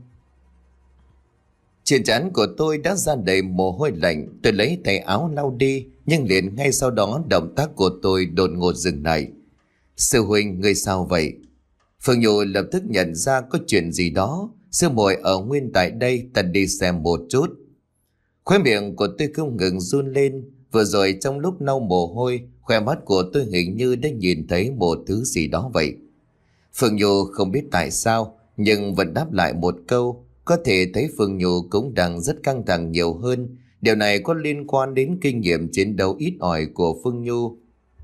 Trên trán của tôi đã ra đầy mồ hôi lạnh. Tôi lấy tay áo lau đi, nhưng liền ngay sau đó động tác của tôi đột ngột dừng lại. Sư huynh, người sao vậy? Phương Nhu lập tức nhận ra có chuyện gì đó. Sư muội ở nguyên tại đây, ta đi xem một chút. Khóe miệng của tôi không ngừng run lên. Vừa rồi trong lúc lau mồ hôi, khóe mắt của tôi hình như đã nhìn thấy một thứ gì đó vậy. Phương Nhu không biết tại sao, nhưng vẫn đáp lại một câu. Có thể thấy Phương Nhu cũng đang rất căng thẳng nhiều hơn. Điều này có liên quan đến kinh nghiệm chiến đấu ít ỏi của Phương Nhu.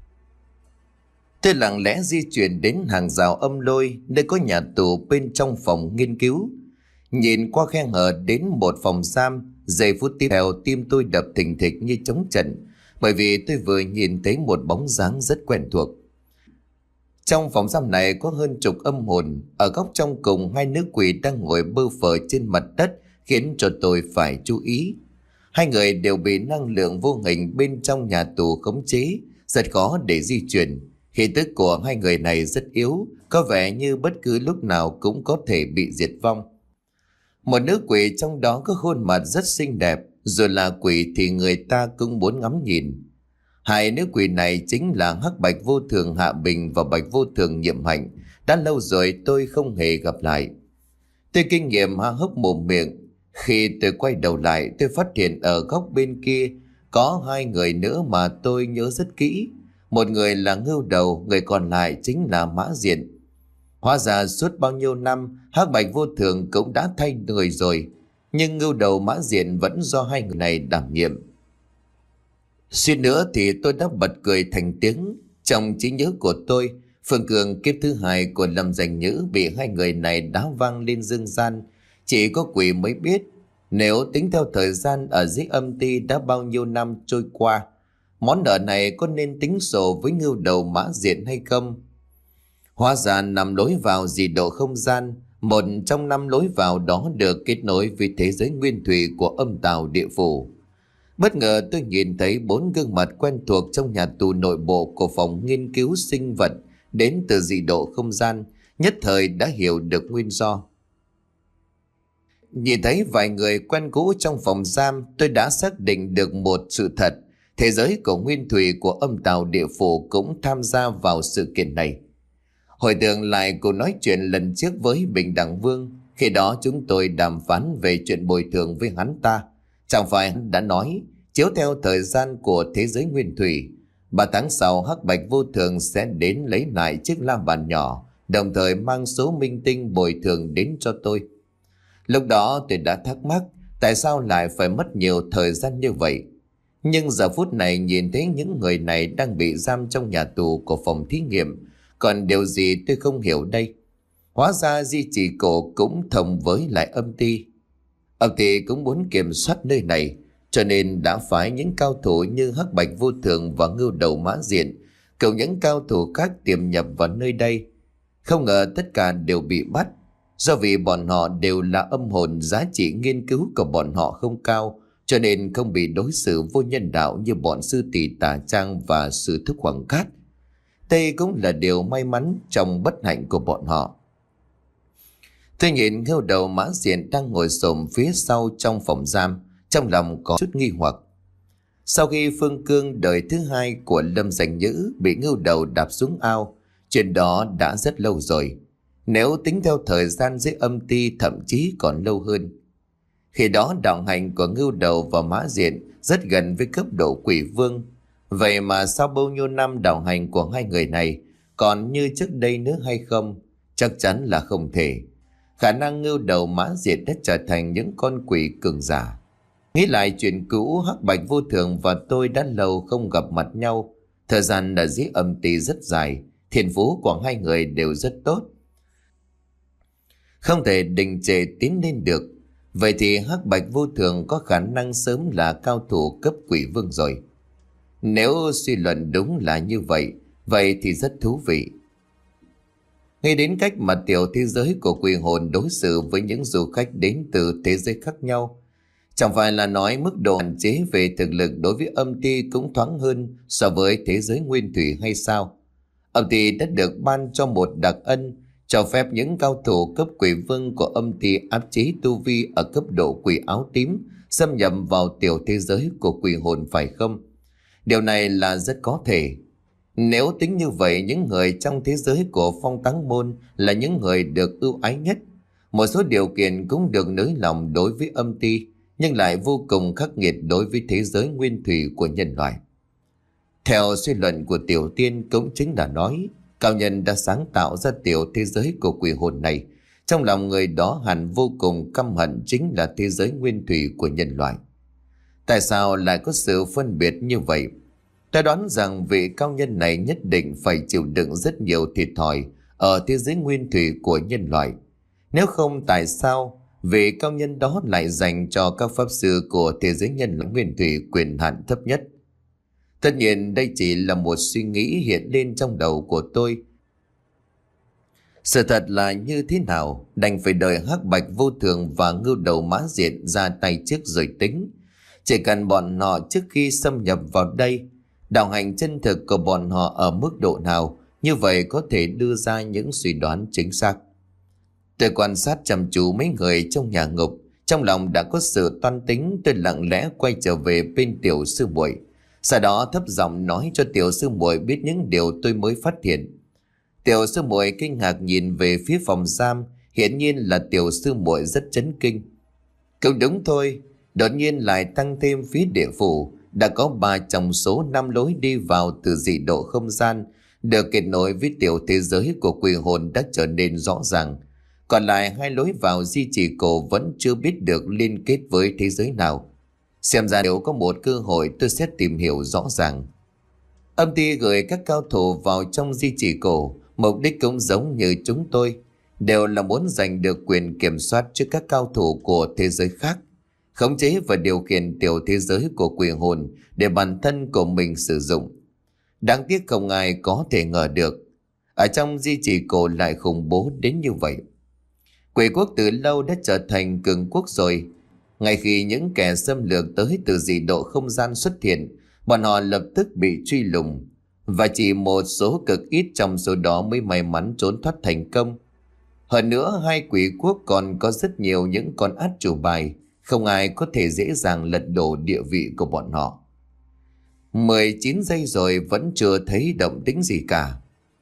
Tôi lặng lẽ di chuyển đến hàng rào âm lôi, nơi có nhà tù bên trong phòng nghiên cứu. Nhìn qua khe hở đến một phòng giam, giây phút tiếp theo tim tôi đập thình thịch như trống trận, bởi vì tôi vừa nhìn thấy một bóng dáng rất quen thuộc. Trong phòng giam này có hơn chục âm hồn, ở góc trong cùng hai nữ quỷ đang ngồi bơ phờ trên mặt đất khiến cho tôi phải chú ý. Hai người đều bị năng lượng vô hình bên trong nhà tù khống chế, rất khó để di chuyển. Khí tức của hai người này rất yếu, có vẻ như bất cứ lúc nào cũng có thể bị diệt vong. Một nữ quỷ trong đó có khuôn mặt rất xinh đẹp, dù là quỷ thì người ta cũng muốn ngắm nhìn. Hai nữ quỷ này chính là Hắc Bạch Vô Thường Hạ Bình và Bạch Vô Thường Nhiệm Hạnh. Đã lâu rồi tôi không hề gặp lại. Tôi kinh nghiệm há hốc mồm miệng. Khi tôi quay đầu lại, tôi phát hiện ở góc bên kia có hai người nữa mà tôi nhớ rất kỹ. Một người là Ngưu Đầu, người còn lại chính là Mã Diện. Hóa ra suốt bao nhiêu năm, Hắc Bạch Vô Thường cũng đã thay người rồi, nhưng Ngưu Đầu, Mã Diện vẫn do hai người này đảm nhiệm. Suýt nữa thì tôi đã bật cười thành tiếng. Trong trí nhớ của tôi, Phương Cường kiếp thứ hai của Lâm Danh Nhữ bị hai người này đá văng lên dương gian. Chỉ có quỷ mới biết, nếu tính theo thời gian ở dưới âm ti đã bao nhiêu năm trôi qua, món nợ này có nên tính sổ với Ngưu Đầu, Mã Diện hay không? Hóa ra nằm lối vào dị độ không gian, một trong năm lối vào đó được kết nối với thế giới nguyên thủy của âm tào địa phủ. Bất ngờ tôi nhìn thấy bốn gương mặt quen thuộc trong nhà tù nội bộ của phòng nghiên cứu sinh vật đến từ dị độ không gian, nhất thời đã hiểu được nguyên do. Nhìn thấy vài người quen cũ trong phòng giam, tôi đã xác định được một sự thật. Thế giới của nguyên thủy của âm tào địa phủ cũng tham gia vào sự kiện này. Hồi tưởng lại cuộc nói chuyện lần trước với Bình Đẳng Vương, khi đó chúng tôi đàm phán về chuyện bồi thường với hắn ta. Chẳng phải hắn đã nói, chiếu theo thời gian của thế giới nguyên thủy, ba tháng sau Hắc Bạch Vô Thường sẽ đến lấy lại chiếc la bàn nhỏ, đồng thời mang số minh tinh bồi thường đến cho tôi. Lúc đó tôi đã thắc mắc, tại sao lại phải mất nhiều thời gian như vậy? Nhưng giờ phút này nhìn thấy những người này đang bị giam trong nhà tù của phòng thí nghiệm, còn điều gì tôi không hiểu đây? Hóa ra di chỉ cổ cũng thông với lại âm ti. Âm ti cũng muốn kiểm soát nơi này, cho nên đã phái những cao thủ như Hắc Bạch Vô Thường và Ngưu Đầu, Mã Diện, cùng những cao thủ khác tiềm nhập vào nơi đây. Không ngờ tất cả đều bị bắt, do vì bọn họ đều là âm hồn, giá trị nghiên cứu của bọn họ không cao, cho nên không bị đối xử vô nhân đạo như bọn sư tỷ Tà Trang và sư thúc Hoàng Cát. Đây cũng là điều may mắn trong bất hạnh của bọn họ. Tôi nhìn Ngưu Đầu, Mã Diện đang ngồi xổm phía sau trong phòng giam, trong lòng có chút nghi hoặc. Sau khi Phương Cương đời thứ hai của Lâm Danh Nhữ bị Ngưu Đầu đạp xuống ao, chuyện đó đã rất lâu rồi. Nếu tính theo thời gian dưới âm ti thậm chí còn lâu hơn. Khi đó đạo hành của Ngưu Đầu và Mã Diện rất gần với cấp độ quỷ vương. Vậy mà sau bao nhiêu năm đạo hành của hai người này còn như trước đây nữa hay không? Chắc chắn là không thể. Khả năng Ngưu Đầu, Mã Diện đã trở thành những con quỷ cường giả. Nghĩ lại chuyện cũ, Hắc Bạch Vô Thường và tôi đã lâu không gặp mặt nhau. Thời gian ở dưới âm ti rất dài, thiên phú của hai người đều rất tốt, không thể đình trệ tiến lên được. Vậy thì hắc bạch vô thường có khả năng sớm là cao thủ cấp quỷ vương rồi. Nếu suy luận đúng là như vậy, vậy thì rất thú vị. Ngay đến cách mà tiểu thế giới của quỷ hồn đối xử với những du khách đến từ thế giới khác nhau, chẳng phải là nói mức độ hạn chế về thực lực đối với âm ty cũng thoáng hơn so với thế giới nguyên thủy hay sao? Âm ty đã được ban cho một đặc ân, cho phép những cao thủ cấp quỷ vương của âm ty áp chế tu vi ở cấp độ quỷ áo tím xâm nhập vào tiểu thế giới của quỷ hồn phải không? Điều này là rất có thể. Nếu tính như vậy, những người trong thế giới của Phong Táng Môn là những người được ưu ái nhất. Một số điều kiện cũng được nới lòng đối với âm ty, nhưng lại vô cùng khắc nghiệt đối với thế giới nguyên thủy của nhân loại. Theo suy luận của Tiểu Tiên cũng chính là nói, cao nhân đã sáng tạo ra tiểu thế giới của quỷ hồn này. Trong lòng người đó hẳn vô cùng căm hận chính là thế giới nguyên thủy của nhân loại. Tại sao lại có sự phân biệt như vậy? Ta đoán rằng vị cao nhân này nhất định phải chịu đựng rất nhiều thiệt thòi ở thế giới nguyên thủy của nhân loại. Nếu không, tại sao vị cao nhân đó lại dành cho các pháp sư của thế giới nhân loại nguyên thủy quyền hạn thấp nhất? Tất nhiên đây chỉ là một suy nghĩ hiện lên trong đầu của tôi. Sự thật là như thế nào đành phải đợi hắc bạch vô thường và ngưu đầu mã diện ra tay trước rồi tính. Chỉ cần bọn họ trước khi xâm nhập vào đây, đạo hành chân thực của bọn họ ở mức độ nào, như vậy có thể đưa ra những suy đoán chính xác. Tôi quan sát chăm chú mấy người trong nhà ngục, trong lòng đã có sự toan tính. Tôi lặng lẽ quay trở về bên tiểu sư muội, sau đó thấp giọng nói cho tiểu sư muội biết những điều tôi mới phát hiện. Tiểu sư muội kinh ngạc nhìn về phía phòng giam, hiển nhiên là tiểu sư muội rất chấn kinh. Cũng đúng thôi, đột nhiên lại tăng thêm phía địa phủ. Đã có ba trong số năm lối đi vào từ dị độ không gian được kết nối với tiểu thế giới của quỷ hồn đã trở nên rõ ràng. Còn lại hai lối vào di chỉ cổ vẫn chưa biết được liên kết với thế giới nào. Xem ra nếu có một cơ hội tôi sẽ tìm hiểu rõ ràng. Âm ty gửi các cao thủ vào trong di chỉ cổ, mục đích cũng giống như chúng tôi, đều là muốn giành được quyền kiểm soát trước các cao thủ của thế giới khác, khống chế và điều khiển tiểu thế giới của quỷ hồn để bản thân của mình sử dụng. Đáng tiếc không ai có thể ngờ được, ở trong di chỉ cổ lại khủng bố đến như vậy. Quỷ quốc từ lâu đã trở thành cường quốc rồi. Ngay khi những kẻ xâm lược tới từ dị độ không gian xuất hiện, bọn họ lập tức bị truy lùng, và chỉ một số cực ít trong số đó mới may mắn trốn thoát thành công. Hơn nữa, hai quỷ quốc còn có rất nhiều những con át chủ bài, không ai có thể dễ dàng lật đổ địa vị của bọn họ. mười chín giây rồi vẫn chưa thấy động tĩnh gì cả.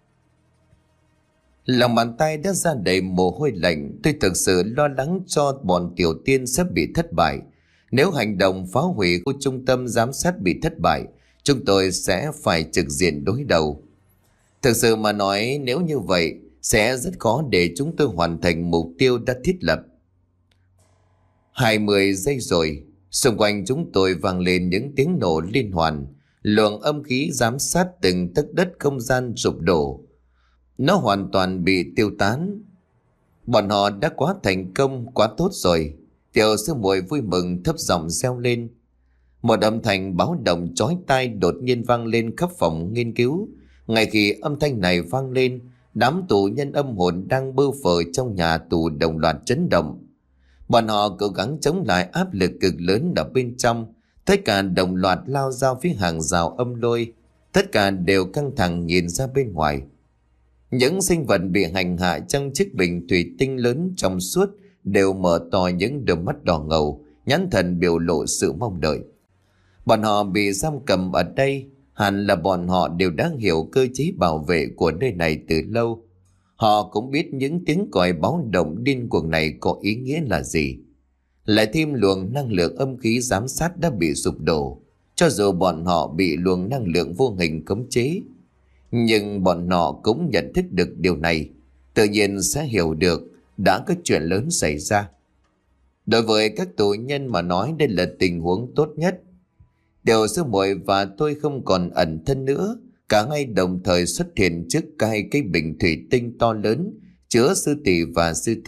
Lòng bàn tay đã ra đầy mồ hôi lạnh. Tôi thực sự lo lắng cho bọn Tiểu Tiên sắp bị thất bại. Nếu hành động phá hủy khu trung tâm giám sát bị thất bại, chúng tôi sẽ phải trực diện đối đầu. Thực sự mà nói, nếu như vậy sẽ rất khó để chúng tôi hoàn thành mục tiêu đã thiết lập. hai mươi giây rồi, xung quanh chúng tôi vang lên những tiếng nổ liên hoàn. Luồng âm khí giám sát từng tấc đất không gian sụp đổ. Nó hoàn toàn bị tiêu tán. Bọn họ đã quá thành công, quá tốt rồi. Tiểu sư muội vui mừng thấp giọng reo lên. Một âm thanh báo động chói tai đột nhiên vang lên khắp phòng nghiên cứu. Ngay khi âm thanh này vang lên, đám tù nhân âm hồn đang bơ phờ trong nhà tù đồng loạt chấn động. Bọn họ cố gắng chống lại áp lực cực lớn ở bên trong. Tất cả đồng loạt lao ra phía hàng rào âm lôi. Tất cả đều căng thẳng nhìn ra bên ngoài. Những sinh vật bị hành hạ trong chiếc bình thủy tinh lớn trong suốt đều mở to những đôi mắt đỏ ngầu, nhãn thần biểu lộ sự mong đợi. Bọn họ bị giam cầm ở đây, hẳn là bọn họ đều đã hiểu cơ chế bảo vệ của nơi này từ lâu. Họ cũng biết những tiếng còi báo động điên cuồng này có ý nghĩa là gì. Lại thêm luồng năng lượng âm khí giám sát đã bị sụp đổ, cho dù bọn họ bị luồng năng lượng vô hình khống chế. Nhưng bọn họ cũng nhận thức được điều này, tự nhiên sẽ hiểu được đã có chuyện lớn xảy ra. Đối với các tù nhân mà nói, đây là tình huống tốt nhất. Tiểu sư muội và tôi không còn ẩn thân nữa, cả hai đồng thời xuất hiện trước hai cái bình thủy tinh to lớn chứa sư tỷ và sư thúc,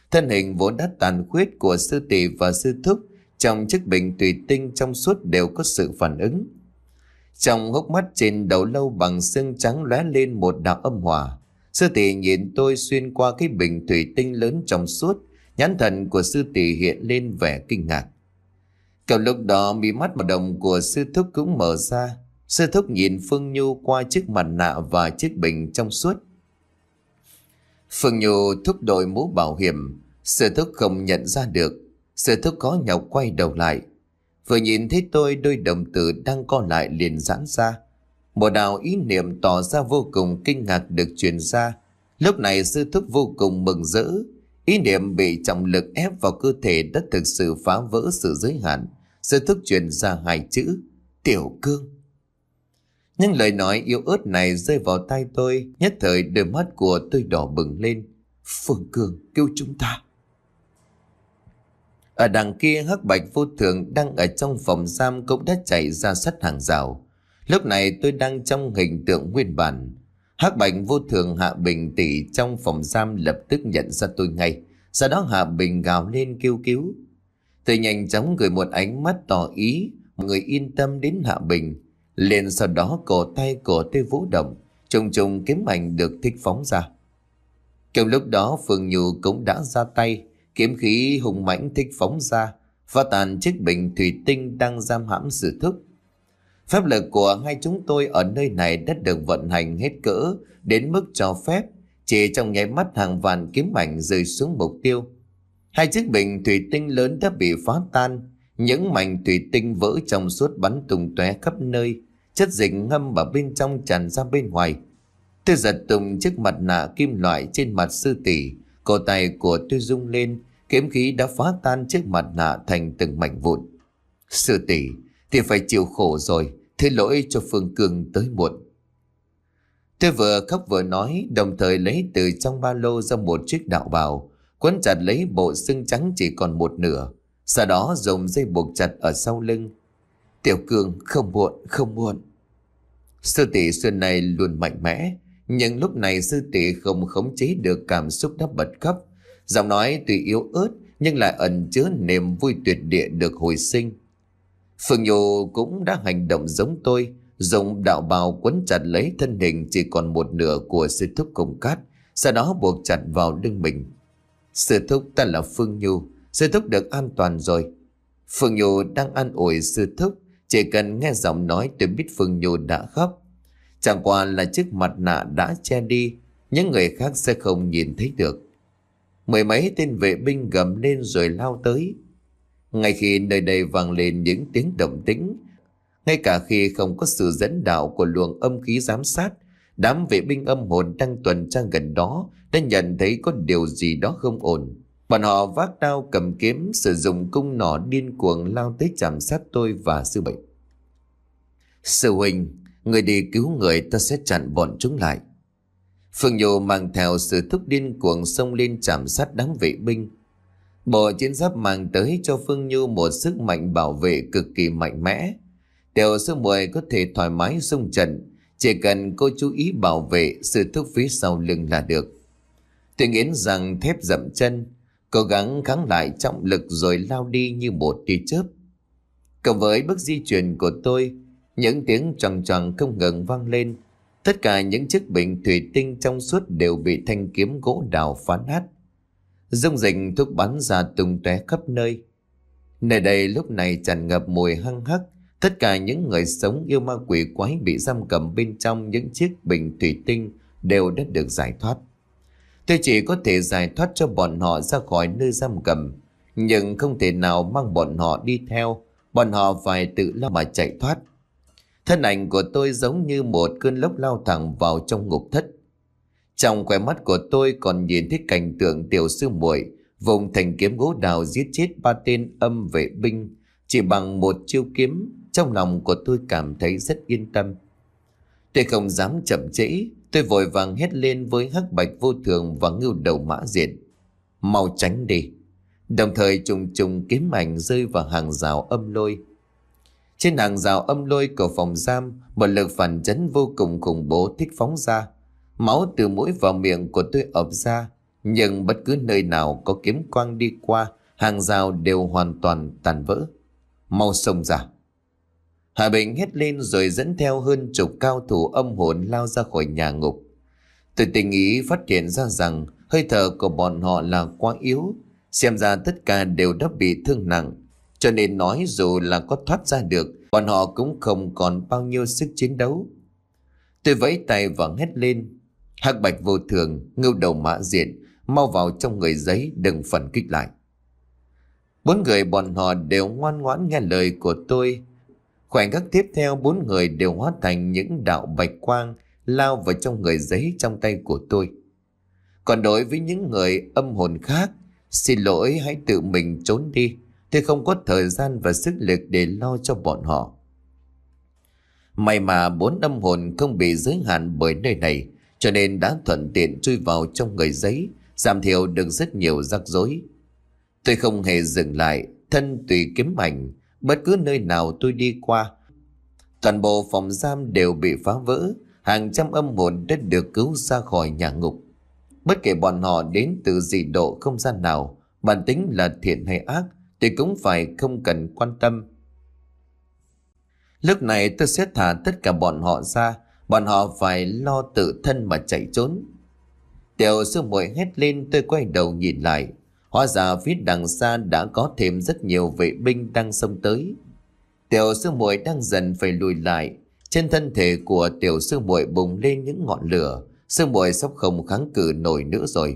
Thân hình vốn đã tàn khuyết của sư tỷ và sư thúc trong chiếc bình thủy tinh trong suốt đều có sự phản ứng. Trong hốc mắt trên đầu lâu bằng xương trắng lóe lên một đạo âm hòa. Sư tỷ nhìn tôi xuyên qua cái bình thủy tinh lớn trong suốt, nhãn thần của sư tỷ hiện lên vẻ kinh ngạc. Cậu lúc đó mí mắt màu đồng của sư thúc cũng mở ra. Sư thúc nhìn Phương Nhu qua chiếc mặt nạ và chiếc bình trong suốt. Phương Nhu thúc đội mũ bảo hiểm. Sư thúc không nhận ra được. Sư thúc có nhọc quay đầu lại. Vừa nhìn thấy tôi, đôi đồng tử đang co lại liền giãn ra. Một đạo ý niệm tỏ ra vô cùng kinh ngạc được truyền ra. Lúc này sư thúc vô cùng mừng rỡ. Ý niệm bị trọng lực ép vào cơ thể đã thực sự phá vỡ sự giới hạn. Sư thúc truyền ra hai chữ: Tiểu Cương. Nhưng lời nói yếu ớt này rơi vào tai tôi, nhất thời đôi mắt của tôi đỏ bừng lên. Phương Cương cứu chúng ta. Ở đằng kia, Hắc Bạch Vô Thường đang ở trong phòng giam cũng đã chạy ra sát hàng rào. Lúc này tôi đang trong hình tượng nguyên bản. Hắc Bạch Vô Thường, Hạ Bình tỷ trong phòng giam lập tức nhận ra tôi ngay. Sau đó Hạ Bình gào lên kêu cứu. Tôi nhanh chóng gửi một ánh mắt tỏ ý mọi người yên tâm đến Hạ Bình. Liền sau đó cổ tay của tôi vũ động, trùng trùng kiếm ảnh được thích phóng ra. Trong lúc đó Phương Nhu cũng đã ra tay, kiếm khí hùng mãnh thích phóng ra, phá tan chiếc bình thủy tinh đang giam hãm sư thúc. Pháp lực của hai chúng tôi ở nơi này đã được vận hành hết cỡ đến mức cho phép. Chỉ trong nháy mắt hàng vạn kiếm ảnh rơi xuống mục tiêu. Hai chiếc bình thủy tinh lớn đã bị phá tan, những mảnh thủy tinh vỡ trong suốt bắn tung tóe khắp nơi, chất dịch ngâm vào bên trong tràn ra bên ngoài. Tôi giật tung chiếc mặt nạ kim loại trên mặt sư tỷ, cổ tay của tôi rung lên, kiếm khí đã phá tan chiếc mặt nạ thành từng mảnh vụn. Sư tỷ thì phải chịu khổ rồi, thứ lỗi cho Phương Cương tới muộn. Tôi vừa khóc vừa nói, đồng thời lấy từ trong ba lô ra một chiếc đạo bào, quấn chặt lấy bộ xương trắng chỉ còn một nửa, sau đó dùng dây buộc chặt ở sau lưng. Tiểu Cương, không muộn, không muộn. Sư tỷ xưa này luôn mạnh mẽ, nhưng lúc này sư tỷ không khống chế được cảm xúc đã bật khóc. Giọng nói tuy yếu ớt nhưng lại ẩn chứa niềm vui tuyệt địa được hồi sinh. Phương Nhu cũng đã hành động giống tôi, dùng đạo bào quấn chặt lấy thân hình chỉ còn một nửa của sư thúc cùng cát, sau đó buộc chặt vào lưng mình. Sư thúc, ta là Phương Nhu, sư thúc được an toàn rồi. Phương Nhu đang an ủi sư thúc, chỉ cần nghe giọng nói tôi biết Phương Nhu đã khóc. Chẳng qua là chiếc mặt nạ đã che đi, những người khác sẽ không nhìn thấy được. Mười mấy tên vệ binh gầm lên rồi lao tới. Ngay khi nơi đây vang lên những tiếng động tĩnh, ngay cả khi không có sự dẫn đạo của luồng âm khí giám sát, đám vệ binh âm hồn đang tuần tra gần đó đã nhận thấy có điều gì đó không ổn. Bọn họ vác đao cầm kiếm, sử dụng cung nỏ điên cuồng lao tới chạm sát tôi và sư bệnh. Sư huynh, người đi cứu người, ta sẽ chặn bọn chúng lại. Phương Nhu mang theo sự thúc điên cuồng xông lên chạm sát đám vệ binh. Bộ chiến giáp mang tới cho Phương Nhu một sức mạnh bảo vệ cực kỳ mạnh mẽ. Tiểu sư muội có thể thoải mái xung trận, chỉ cần cô chú ý bảo vệ sự thúc phía sau lưng là được. Tôi nghĩ rằng thép dậm chân, cố gắng kháng lại trọng lực rồi lao đi như một tia chớp. Cộng với bước di chuyển của tôi, những tiếng choàng choàng không ngừng vang lên. Tất cả những chiếc bình thủy tinh trong suốt đều bị thanh kiếm gỗ đào phá nát. Dung dịch thuốc bắn ra tung tóe khắp nơi. Nơi đây lúc này tràn ngập mùi hăng hắc. Tất cả những người sống yêu ma quỷ quái bị giam cầm bên trong những chiếc bình thủy tinh đều đã được giải thoát. Tôi chỉ có thể giải thoát cho bọn họ ra khỏi nơi giam cầm, nhưng không thể nào mang bọn họ đi theo. Bọn họ phải tự lao mà chạy thoát. Thân ảnh của tôi giống như một cơn lốc lao thẳng vào trong ngục thất. Trong khóe mắt của tôi còn nhìn thấy cảnh tượng tiểu sư muội vùng thành kiếm gỗ đào giết chết ba tên âm vệ binh chỉ bằng một chiêu kiếm. Trong lòng của tôi cảm thấy rất yên tâm. Tôi không dám chậm trễ, tôi vội vàng hét lên với Hắc Bạch Vô Thường và Ngưu Đầu Mã Diện: mau tránh đi. Đồng thời trùng trùng kiếm ảnh rơi vào hàng rào âm lôi. Trên hàng rào âm lôi của phòng giam, một lực phản chấn vô cùng khủng bố thích phóng ra. Máu từ mũi vào miệng của tôi ập ra, Nhưng bất cứ nơi nào có kiếm quang đi qua, hàng rào đều hoàn toàn tàn vỡ. Mau xông ra! Hà Bình hét lên rồi dẫn theo hơn chục cao thủ âm hồn lao ra khỏi nhà ngục. Tôi tình ý phát hiện ra rằng hơi thở của bọn họ là quá yếu, xem ra tất cả đều đã bị thương nặng, cho nên nói dù là có thoát ra được, bọn họ cũng không còn bao nhiêu sức chiến đấu. Tôi vẫy tay và hét lên: Hắc Bạch Vô Thường, Ngưu Đầu Mã Diện, mau vào trong người giấy, đừng phản kích lại. Bốn người bọn họ đều ngoan ngoãn nghe lời của tôi. Khoảnh khắc tiếp theo, bốn người đều hóa thành những đạo bạch quang lao vào trong người giấy trong tay của tôi. Còn đối với những người âm hồn khác, xin lỗi, hãy tự mình trốn đi. Tôi không có thời gian và sức lực để lo cho bọn họ. May mà bốn âm hồn không bị giới hạn bởi nơi này, cho nên đã thuận tiện chui vào trong người giấy, giảm thiểu được rất nhiều rắc rối. Tôi không hề dừng lại, thân tùy kiếm ảnh, bất cứ nơi nào tôi đi qua, toàn bộ phòng giam đều bị phá vỡ, hàng trăm âm hồn đã được cứu ra khỏi nhà ngục. Bất kể bọn họ đến từ dị độ không gian nào, bản tính là thiện hay ác, thì cũng phải không cần quan tâm. Lúc này tôi sẽ thả tất cả bọn họ ra, bọn họ phải lo tự thân mà chạy trốn. Tiểu sư muội hét lên, tôi quay đầu nhìn lại. Hóa ra phía đằng xa đã có thêm rất nhiều vệ binh đang xông tới. Tiểu sư muội đang dần phải lùi lại. Trên thân thể của tiểu sư muội bùng lên những ngọn lửa. Sư muội sắp không kháng cự nổi nữa rồi.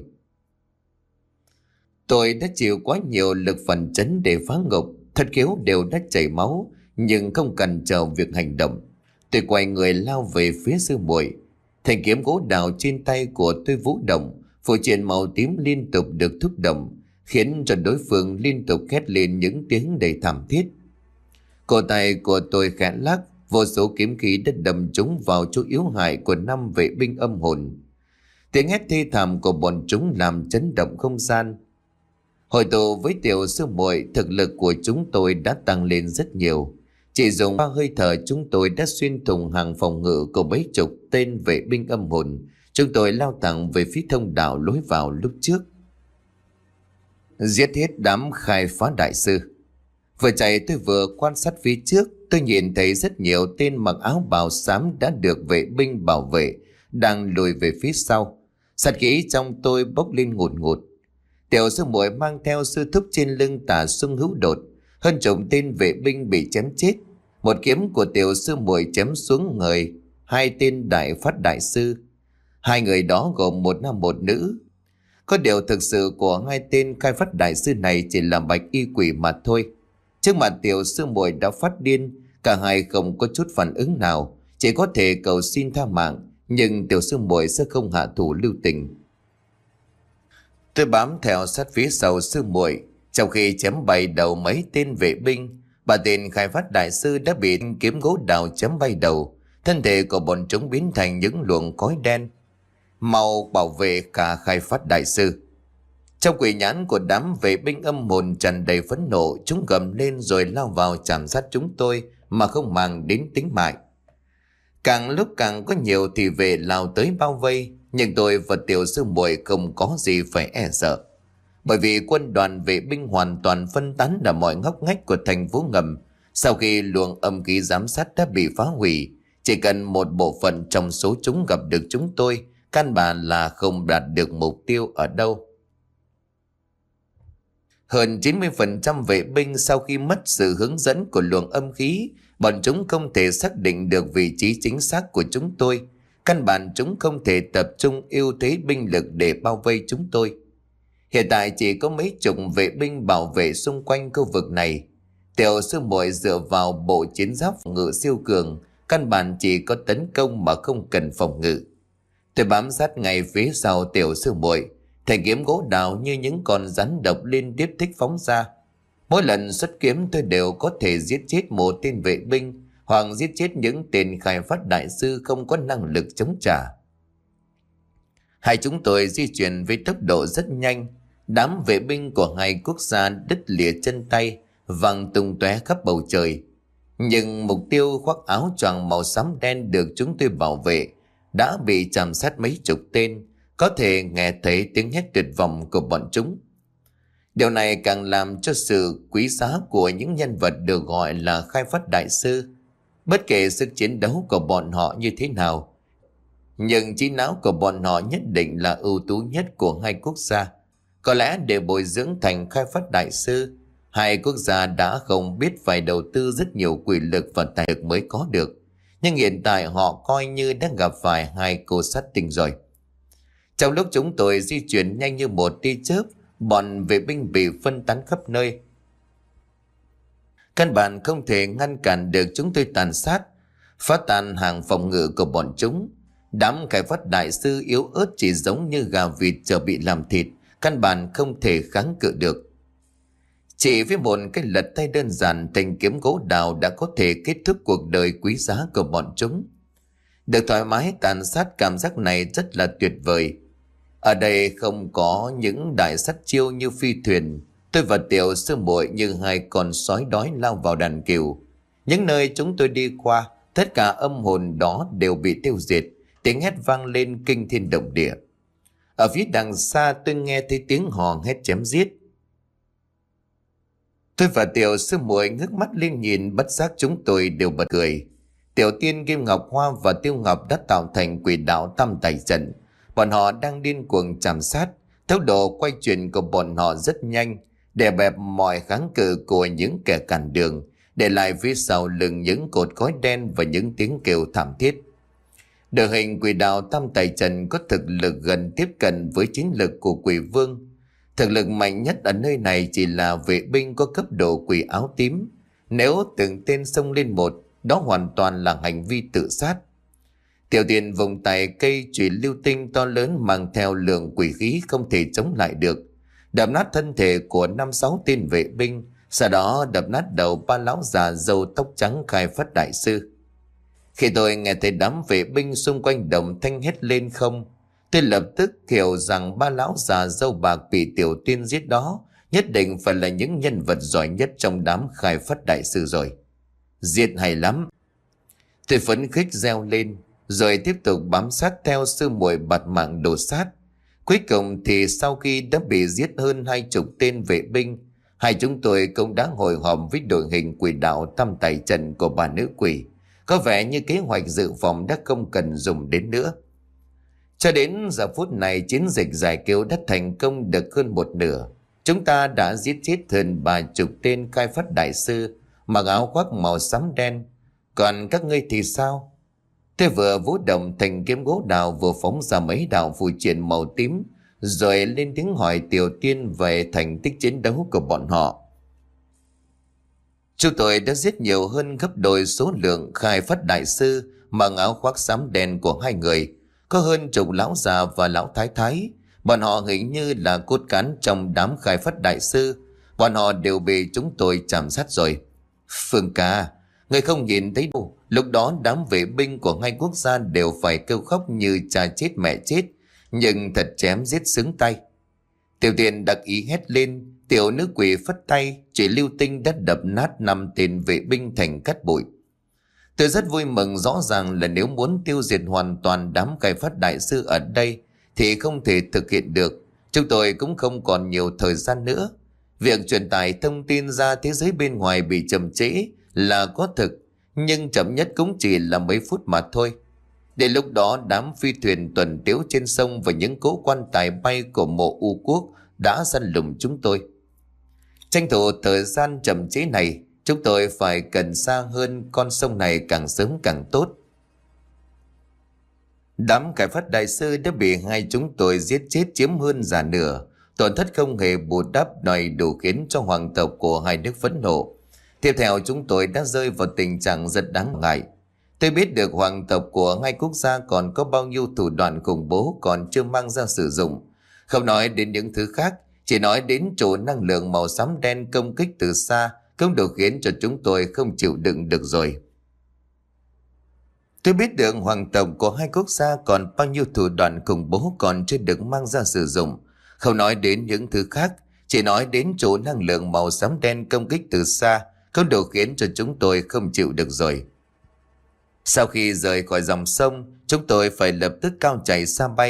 Tôi đã chịu quá nhiều lực phản chấn để phá ngục, thất khiếu đều đã chảy máu, nhưng không cần chờ việc hành động. Tôi quay người lao về phía sư muội. Thanh kiếm gỗ đào trên tay của tôi vũ động, phù triện màu tím liên tục được thúc động, khiến cho đối phương liên tục hét lên những tiếng đầy thảm thiết. Cổ tay của tôi khẽ lắc, vô số kiếm khí đã đâm trúng vào chỗ yếu hại của năm vệ binh âm hồn. Tiếng hét thê thảm của bọn chúng làm chấn động không gian. Hội tụ với tiểu sư muội, thực lực của chúng tôi đã tăng lên rất nhiều. Chỉ dùng ba hơi thở, chúng tôi đã xuyên thủng hàng phòng ngự của mấy chục tên vệ binh âm hồn. Chúng tôi lao thẳng về phía thông đạo lối vào lúc trước. Giết hết đám khai phá đại sư. Vừa chạy tôi vừa quan sát phía trước. Tôi nhìn thấy rất nhiều tên mặc áo bào xám đã được vệ binh bảo vệ đang lùi về phía sau. Sát khí trong tôi bốc lên ngùn ngụt. Tiểu sư muội mang theo sư thúc trên lưng tả sung hữu đột. Hơn chục tên vệ binh bị chém chết. Một kiếm của tiểu sư muội chém xuống người hai tên đại phát đại sư. Hai người đó gồm một nam một nữ. Có điều thực sự của hai tên khai phát đại sư này chỉ là bạch y quỷ mà thôi. Trước mặt tiểu sư muội đã phát điên, cả hai không có chút phản ứng nào, chỉ có thể cầu xin tha mạng, nhưng tiểu sư muội sẽ không hạ thủ lưu tình. Tôi bám theo sát phía sau sư muội, trong khi chém bay đầu mấy tên vệ binh, ba tên khai phát đại sư đã bị kiếm gỗ đào chém bay đầu, thân thể của bọn chúng biến thành những luồng khói đen. Mau bảo vệ cả khai phát đại sư. Trong quỷ nhãn của đám vệ binh âm hồn tràn đầy phẫn nộ, chúng gầm lên rồi lao vào chạm sát chúng tôi mà không màng đến tính mạng. Càng lúc càng có nhiều thị vệ lao tới bao vây, nhưng tôi và tiểu sư muội không có gì phải e sợ. Bởi vì quân đoàn vệ binh hoàn toàn phân tán ở mọi ngóc ngách của thành phố ngầm. Sau khi luồng âm khí giám sát đã bị phá hủy, chỉ cần một bộ phận trong số chúng gặp được chúng tôi, căn bản là không đạt được mục tiêu ở đâu. Hơn chín mươi phần trăm vệ binh sau khi mất sự hướng dẫn của luồng âm khí, bọn chúng không thể xác định được vị trí chính xác của chúng tôi. Căn bản chúng không thể tập trung ưu thế binh lực để bao vây chúng tôi. Hiện tại chỉ có mấy chục vệ binh bảo vệ xung quanh khu vực này. Tiểu sư muội dựa vào bộ chiến giáp ngự siêu cường, căn bản chỉ có tấn công mà không cần phòng ngự. Tôi bám sát ngay phía sau tiểu sư muội, thanh kiếm gỗ đào như những con rắn độc liên tiếp thích phóng ra. Mỗi lần xuất kiếm tôi đều có thể giết chết một tên vệ binh hoặc giết chết những tên khai phát đại sư không có năng lực chống trả. Hai chúng tôi di chuyển với tốc độ rất nhanh. Đám vệ binh của hai quốc gia đứt lìa chân tay, văng tung tóe khắp bầu trời. Nhưng mục tiêu khoác áo choàng màu xám đen được chúng tôi bảo vệ đã bị chạm sát mấy chục tên, có thể nghe thấy tiếng hét tuyệt vọng của bọn chúng. Điều này càng làm cho sự quý giá của những nhân vật được gọi là khai phát đại sư. Bất kể sức chiến đấu của bọn họ như thế nào, nhưng trí não của bọn họ nhất định là ưu tú nhất của hai quốc gia. Có lẽ để bồi dưỡng thành khai phát đại sư, hai quốc gia đã không biết phải đầu tư rất nhiều quyền lực và tài lực mới có được. Nhưng hiện tại họ coi như đã gặp phải hai cô sát tinh rồi. Trong lúc chúng tôi di chuyển nhanh như một tia chớp, bọn vệ binh bị phân tán khắp nơi. Căn bản không thể ngăn cản được chúng tôi tàn sát, phá tan hàng phòng ngự của bọn chúng. Đám khai phát đại sư yếu ớt chỉ giống như gà vịt chờ bị làm thịt, căn bản không thể kháng cự được. Chỉ với một cái lật tay đơn giản, thanh kiếm gỗ đào đã có thể kết thúc cuộc đời quý giá của bọn chúng. Được thoải mái tàn sát, cảm giác này rất là tuyệt vời. Ở đây không có những đại sát chiêu như phi thuyền. Tôi và Tiểu Sư Muội như hai con sói đói lao vào đàn cừu. Những nơi chúng tôi đi qua, tất cả âm hồn đó đều bị tiêu diệt. Tiếng hét vang lên kinh thiên động địa. Ở phía đằng xa tôi nghe thấy tiếng hò hét chém giết. Tôi và Tiểu Sư Muội ngước mắt lên nhìn, bất giác chúng tôi đều bật cười. Tiểu Tiên, Kim Ngọc Hoa và Tiêu Ngọc đã tạo thành quỷ đạo tam tài trận. Bọn họ đang điên cuồng chạm sát. Tốc độ quay chuyển của bọn họ rất nhanh, đè bẹp mọi kháng cự của những kẻ cản đường, để lại phía sau lưng những cột khói đen và những tiếng kêu thảm thiết. Đội hình quỷ đạo tam tài trận có thực lực gần tiếp cận với chiến lực của quỷ vương. Thực lực mạnh nhất ở nơi này chỉ là vệ binh có cấp độ quỷ áo tím. Nếu từng tên xông lên một, đó hoàn toàn là hành vi tự sát. Tiểu Tiên vùng tay cây chùy lưu tinh to lớn mang theo lượng quỷ khí không thể chống lại được, đập nát thân thể của năm sáu tên vệ binh, sau đó đập nát đầu ba lão già râu tóc trắng khai phát đại sư. Khi tôi nghe thấy đám vệ binh xung quanh đồng thanh hét lên không, tôi lập tức hiểu rằng ba lão già râu bạc bị Tiểu Tiên giết đó nhất định phải là những nhân vật giỏi nhất trong đám khai phát đại sư rồi. Giết hay lắm! Tôi phấn khích reo lên, rồi tiếp tục bám sát theo Sư Muội bạt mạng đổ sát. Cuối cùng thì sau khi đã bị giết hơn hai chục tên vệ binh, hai chúng tôi cũng đã hội họp với đội hình quỷ đạo tam tài trận của bà nữ quỷ. Có vẻ như kế hoạch dự phòng đã không cần dùng đến nữa. Cho đến giờ phút này, chiến dịch giải cứu đã thành công được hơn một nửa. Chúng ta đã giết chết hơn ba chục tên khai phát đại sư mặc áo khoác màu xám đen. Còn các ngươi thì sao? Tôi vừa vũ động thành kiếm gỗ đào, vừa phóng ra mấy đạo phù triện màu tím, rồi lên tiếng hỏi Tiểu Tiên về thành tích chiến đấu của bọn họ. Chúng tôi đã giết nhiều hơn gấp đôi số lượng khai phát đại sư mặc áo khoác xám đen của hai người. Có hơn chục lão già và lão thái thái. Bọn họ hình như là cốt cán trong đám khai phát đại sư. Bọn họ đều bị chúng tôi chạm sát rồi. Phương ca, người không nhìn thấy đâu. Lúc đó đám vệ binh của hai quốc gia đều phải kêu khóc như cha chết mẹ chết, nhưng thật chém giết xứng tay. Tiểu Tiên đặc ý hét lên. Tiểu nữ quỷ phất tay, chỉ lưu tinh đã đập nát năm tên vệ binh thành cát bụi. Tôi rất vui mừng, rõ ràng là nếu muốn tiêu diệt hoàn toàn đám khai phát đại sư ở đây thì không thể thực hiện được. Chúng tôi cũng không còn nhiều thời gian nữa. Việc truyền tải thông tin ra thế giới bên ngoài bị chậm trễ là có thực, nhưng chậm nhất cũng chỉ là mấy phút mà thôi. Để lúc đó đám phi thuyền tuần tiếu trên sông và những cỗ quan tài bay của mộ U Quốc đã săn lùng chúng tôi. Tranh thủ thời gian chậm chế này, chúng tôi phải cần xa hơn con sông này càng sớm càng tốt. Đám khai phát đại sư đã bị hai chúng tôi giết chết chiếm hơn giả nửa. Tổn thất không hề bù đắp đầy đủ khiến cho hoàng tộc của hai nước phẫn nộ. Tiếp theo chúng tôi đã rơi vào tình trạng rất đáng ngại. Tôi biết được hoàng tộc của hai quốc gia còn có bao nhiêu thủ đoạn khủng bố còn chưa mang ra sử dụng. Không nói đến những thứ khác, chỉ nói đến chỗ năng lượng màu xám đen công kích từ xa cũng đủ khiến cho chúng tôi không chịu đựng được rồi. Tôi biết được hoàng tộc của hai quốc gia còn bao nhiêu thủ đoạn khủng bố còn chưa được mang ra sử dụng. Không nói đến những thứ khác, chỉ nói đến chỗ năng lượng màu xám đen công kích từ xa cũng đủ khiến cho chúng tôi không chịu được rồi. Sau khi rời khỏi dòng sông, chúng tôi phải lập tức cao chạy xa bay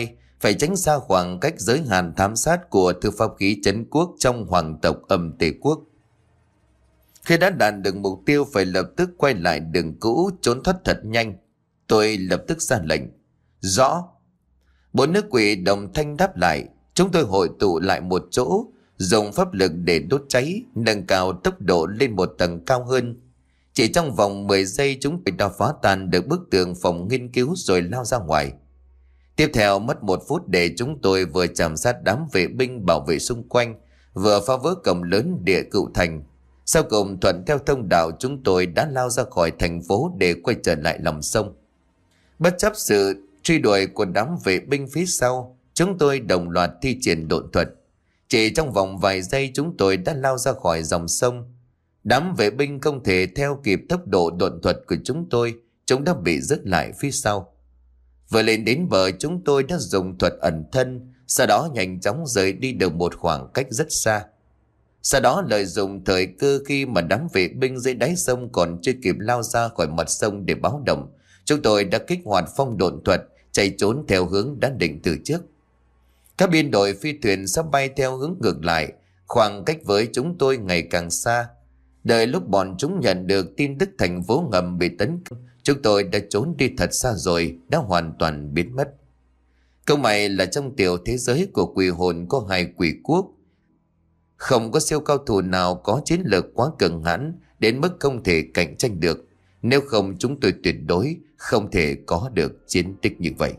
phải tránh xa khoảng cách giới hạn thám sát của thư pháp khí trấn quốc trong hoàng tộc Âm Tề Quốc. Khi đã đạt được mục tiêu phải lập tức quay lại đường cũ, trốn thoát thật nhanh, tôi lập tức ra lệnh. Rõ. Bốn nữ quỷ đồng thanh đáp lại. Chúng tôi hội tụ lại một chỗ, dùng pháp lực để đốt cháy, nâng cao tốc độ lên một tầng cao hơn. Chỉ trong vòng mười giây chúng tôi đã phá tan được bức tường phòng nghiên cứu rồi lao ra ngoài. Tiếp theo mất một phút để chúng tôi vừa chạm sát đám vệ binh bảo vệ xung quanh, vừa phá vỡ cổng lớn địa cựu thành. Sau cùng thuận theo thông đạo chúng tôi đã lao ra khỏi thành phố để quay trở lại lòng sông. Bất chấp sự truy đuổi của đám vệ binh phía sau, chúng tôi đồng loạt thi triển độn thuật. Chỉ trong vòng vài giây chúng tôi đã lao ra khỏi dòng sông. Đám vệ binh không thể theo kịp tốc độ độn thuật của chúng tôi, chúng đã bị rớt lại phía sau. Vừa lên đến bờ chúng tôi đã dùng thuật ẩn thân, sau đó nhanh chóng rời đi được một khoảng cách rất xa. Sau đó lợi dụng thời cơ khi mà đám vệ binh dưới đáy sông còn chưa kịp lao ra khỏi mặt sông để báo động, chúng tôi đã kích hoạt phong độn thuật, chạy trốn theo hướng đã định từ trước. Các biên đội phi thuyền sắp bay theo hướng ngược lại, khoảng cách với chúng tôi ngày càng xa. Đợi lúc bọn chúng nhận được tin tức thành phố ngầm bị tấn công, chúng tôi đã trốn đi thật xa rồi, đã hoàn toàn biến mất. Câu may là trong tiểu thế giới của quỷ hồn có hai quỷ quốc. Không có siêu cao thủ nào có chiến lược quá cường hãn đến mức không thể cạnh tranh được. Nếu không chúng tôi tuyệt đối không thể có được chiến tích như vậy.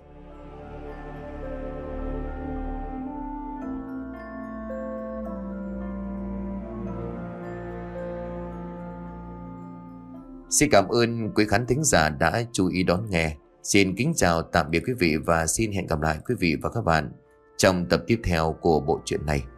Xin cảm ơn quý khán thính giả đã chú ý đón nghe. Xin kính chào tạm biệt quý vị và xin hẹn gặp lại quý vị và các bạn trong tập tiếp theo của bộ truyện này.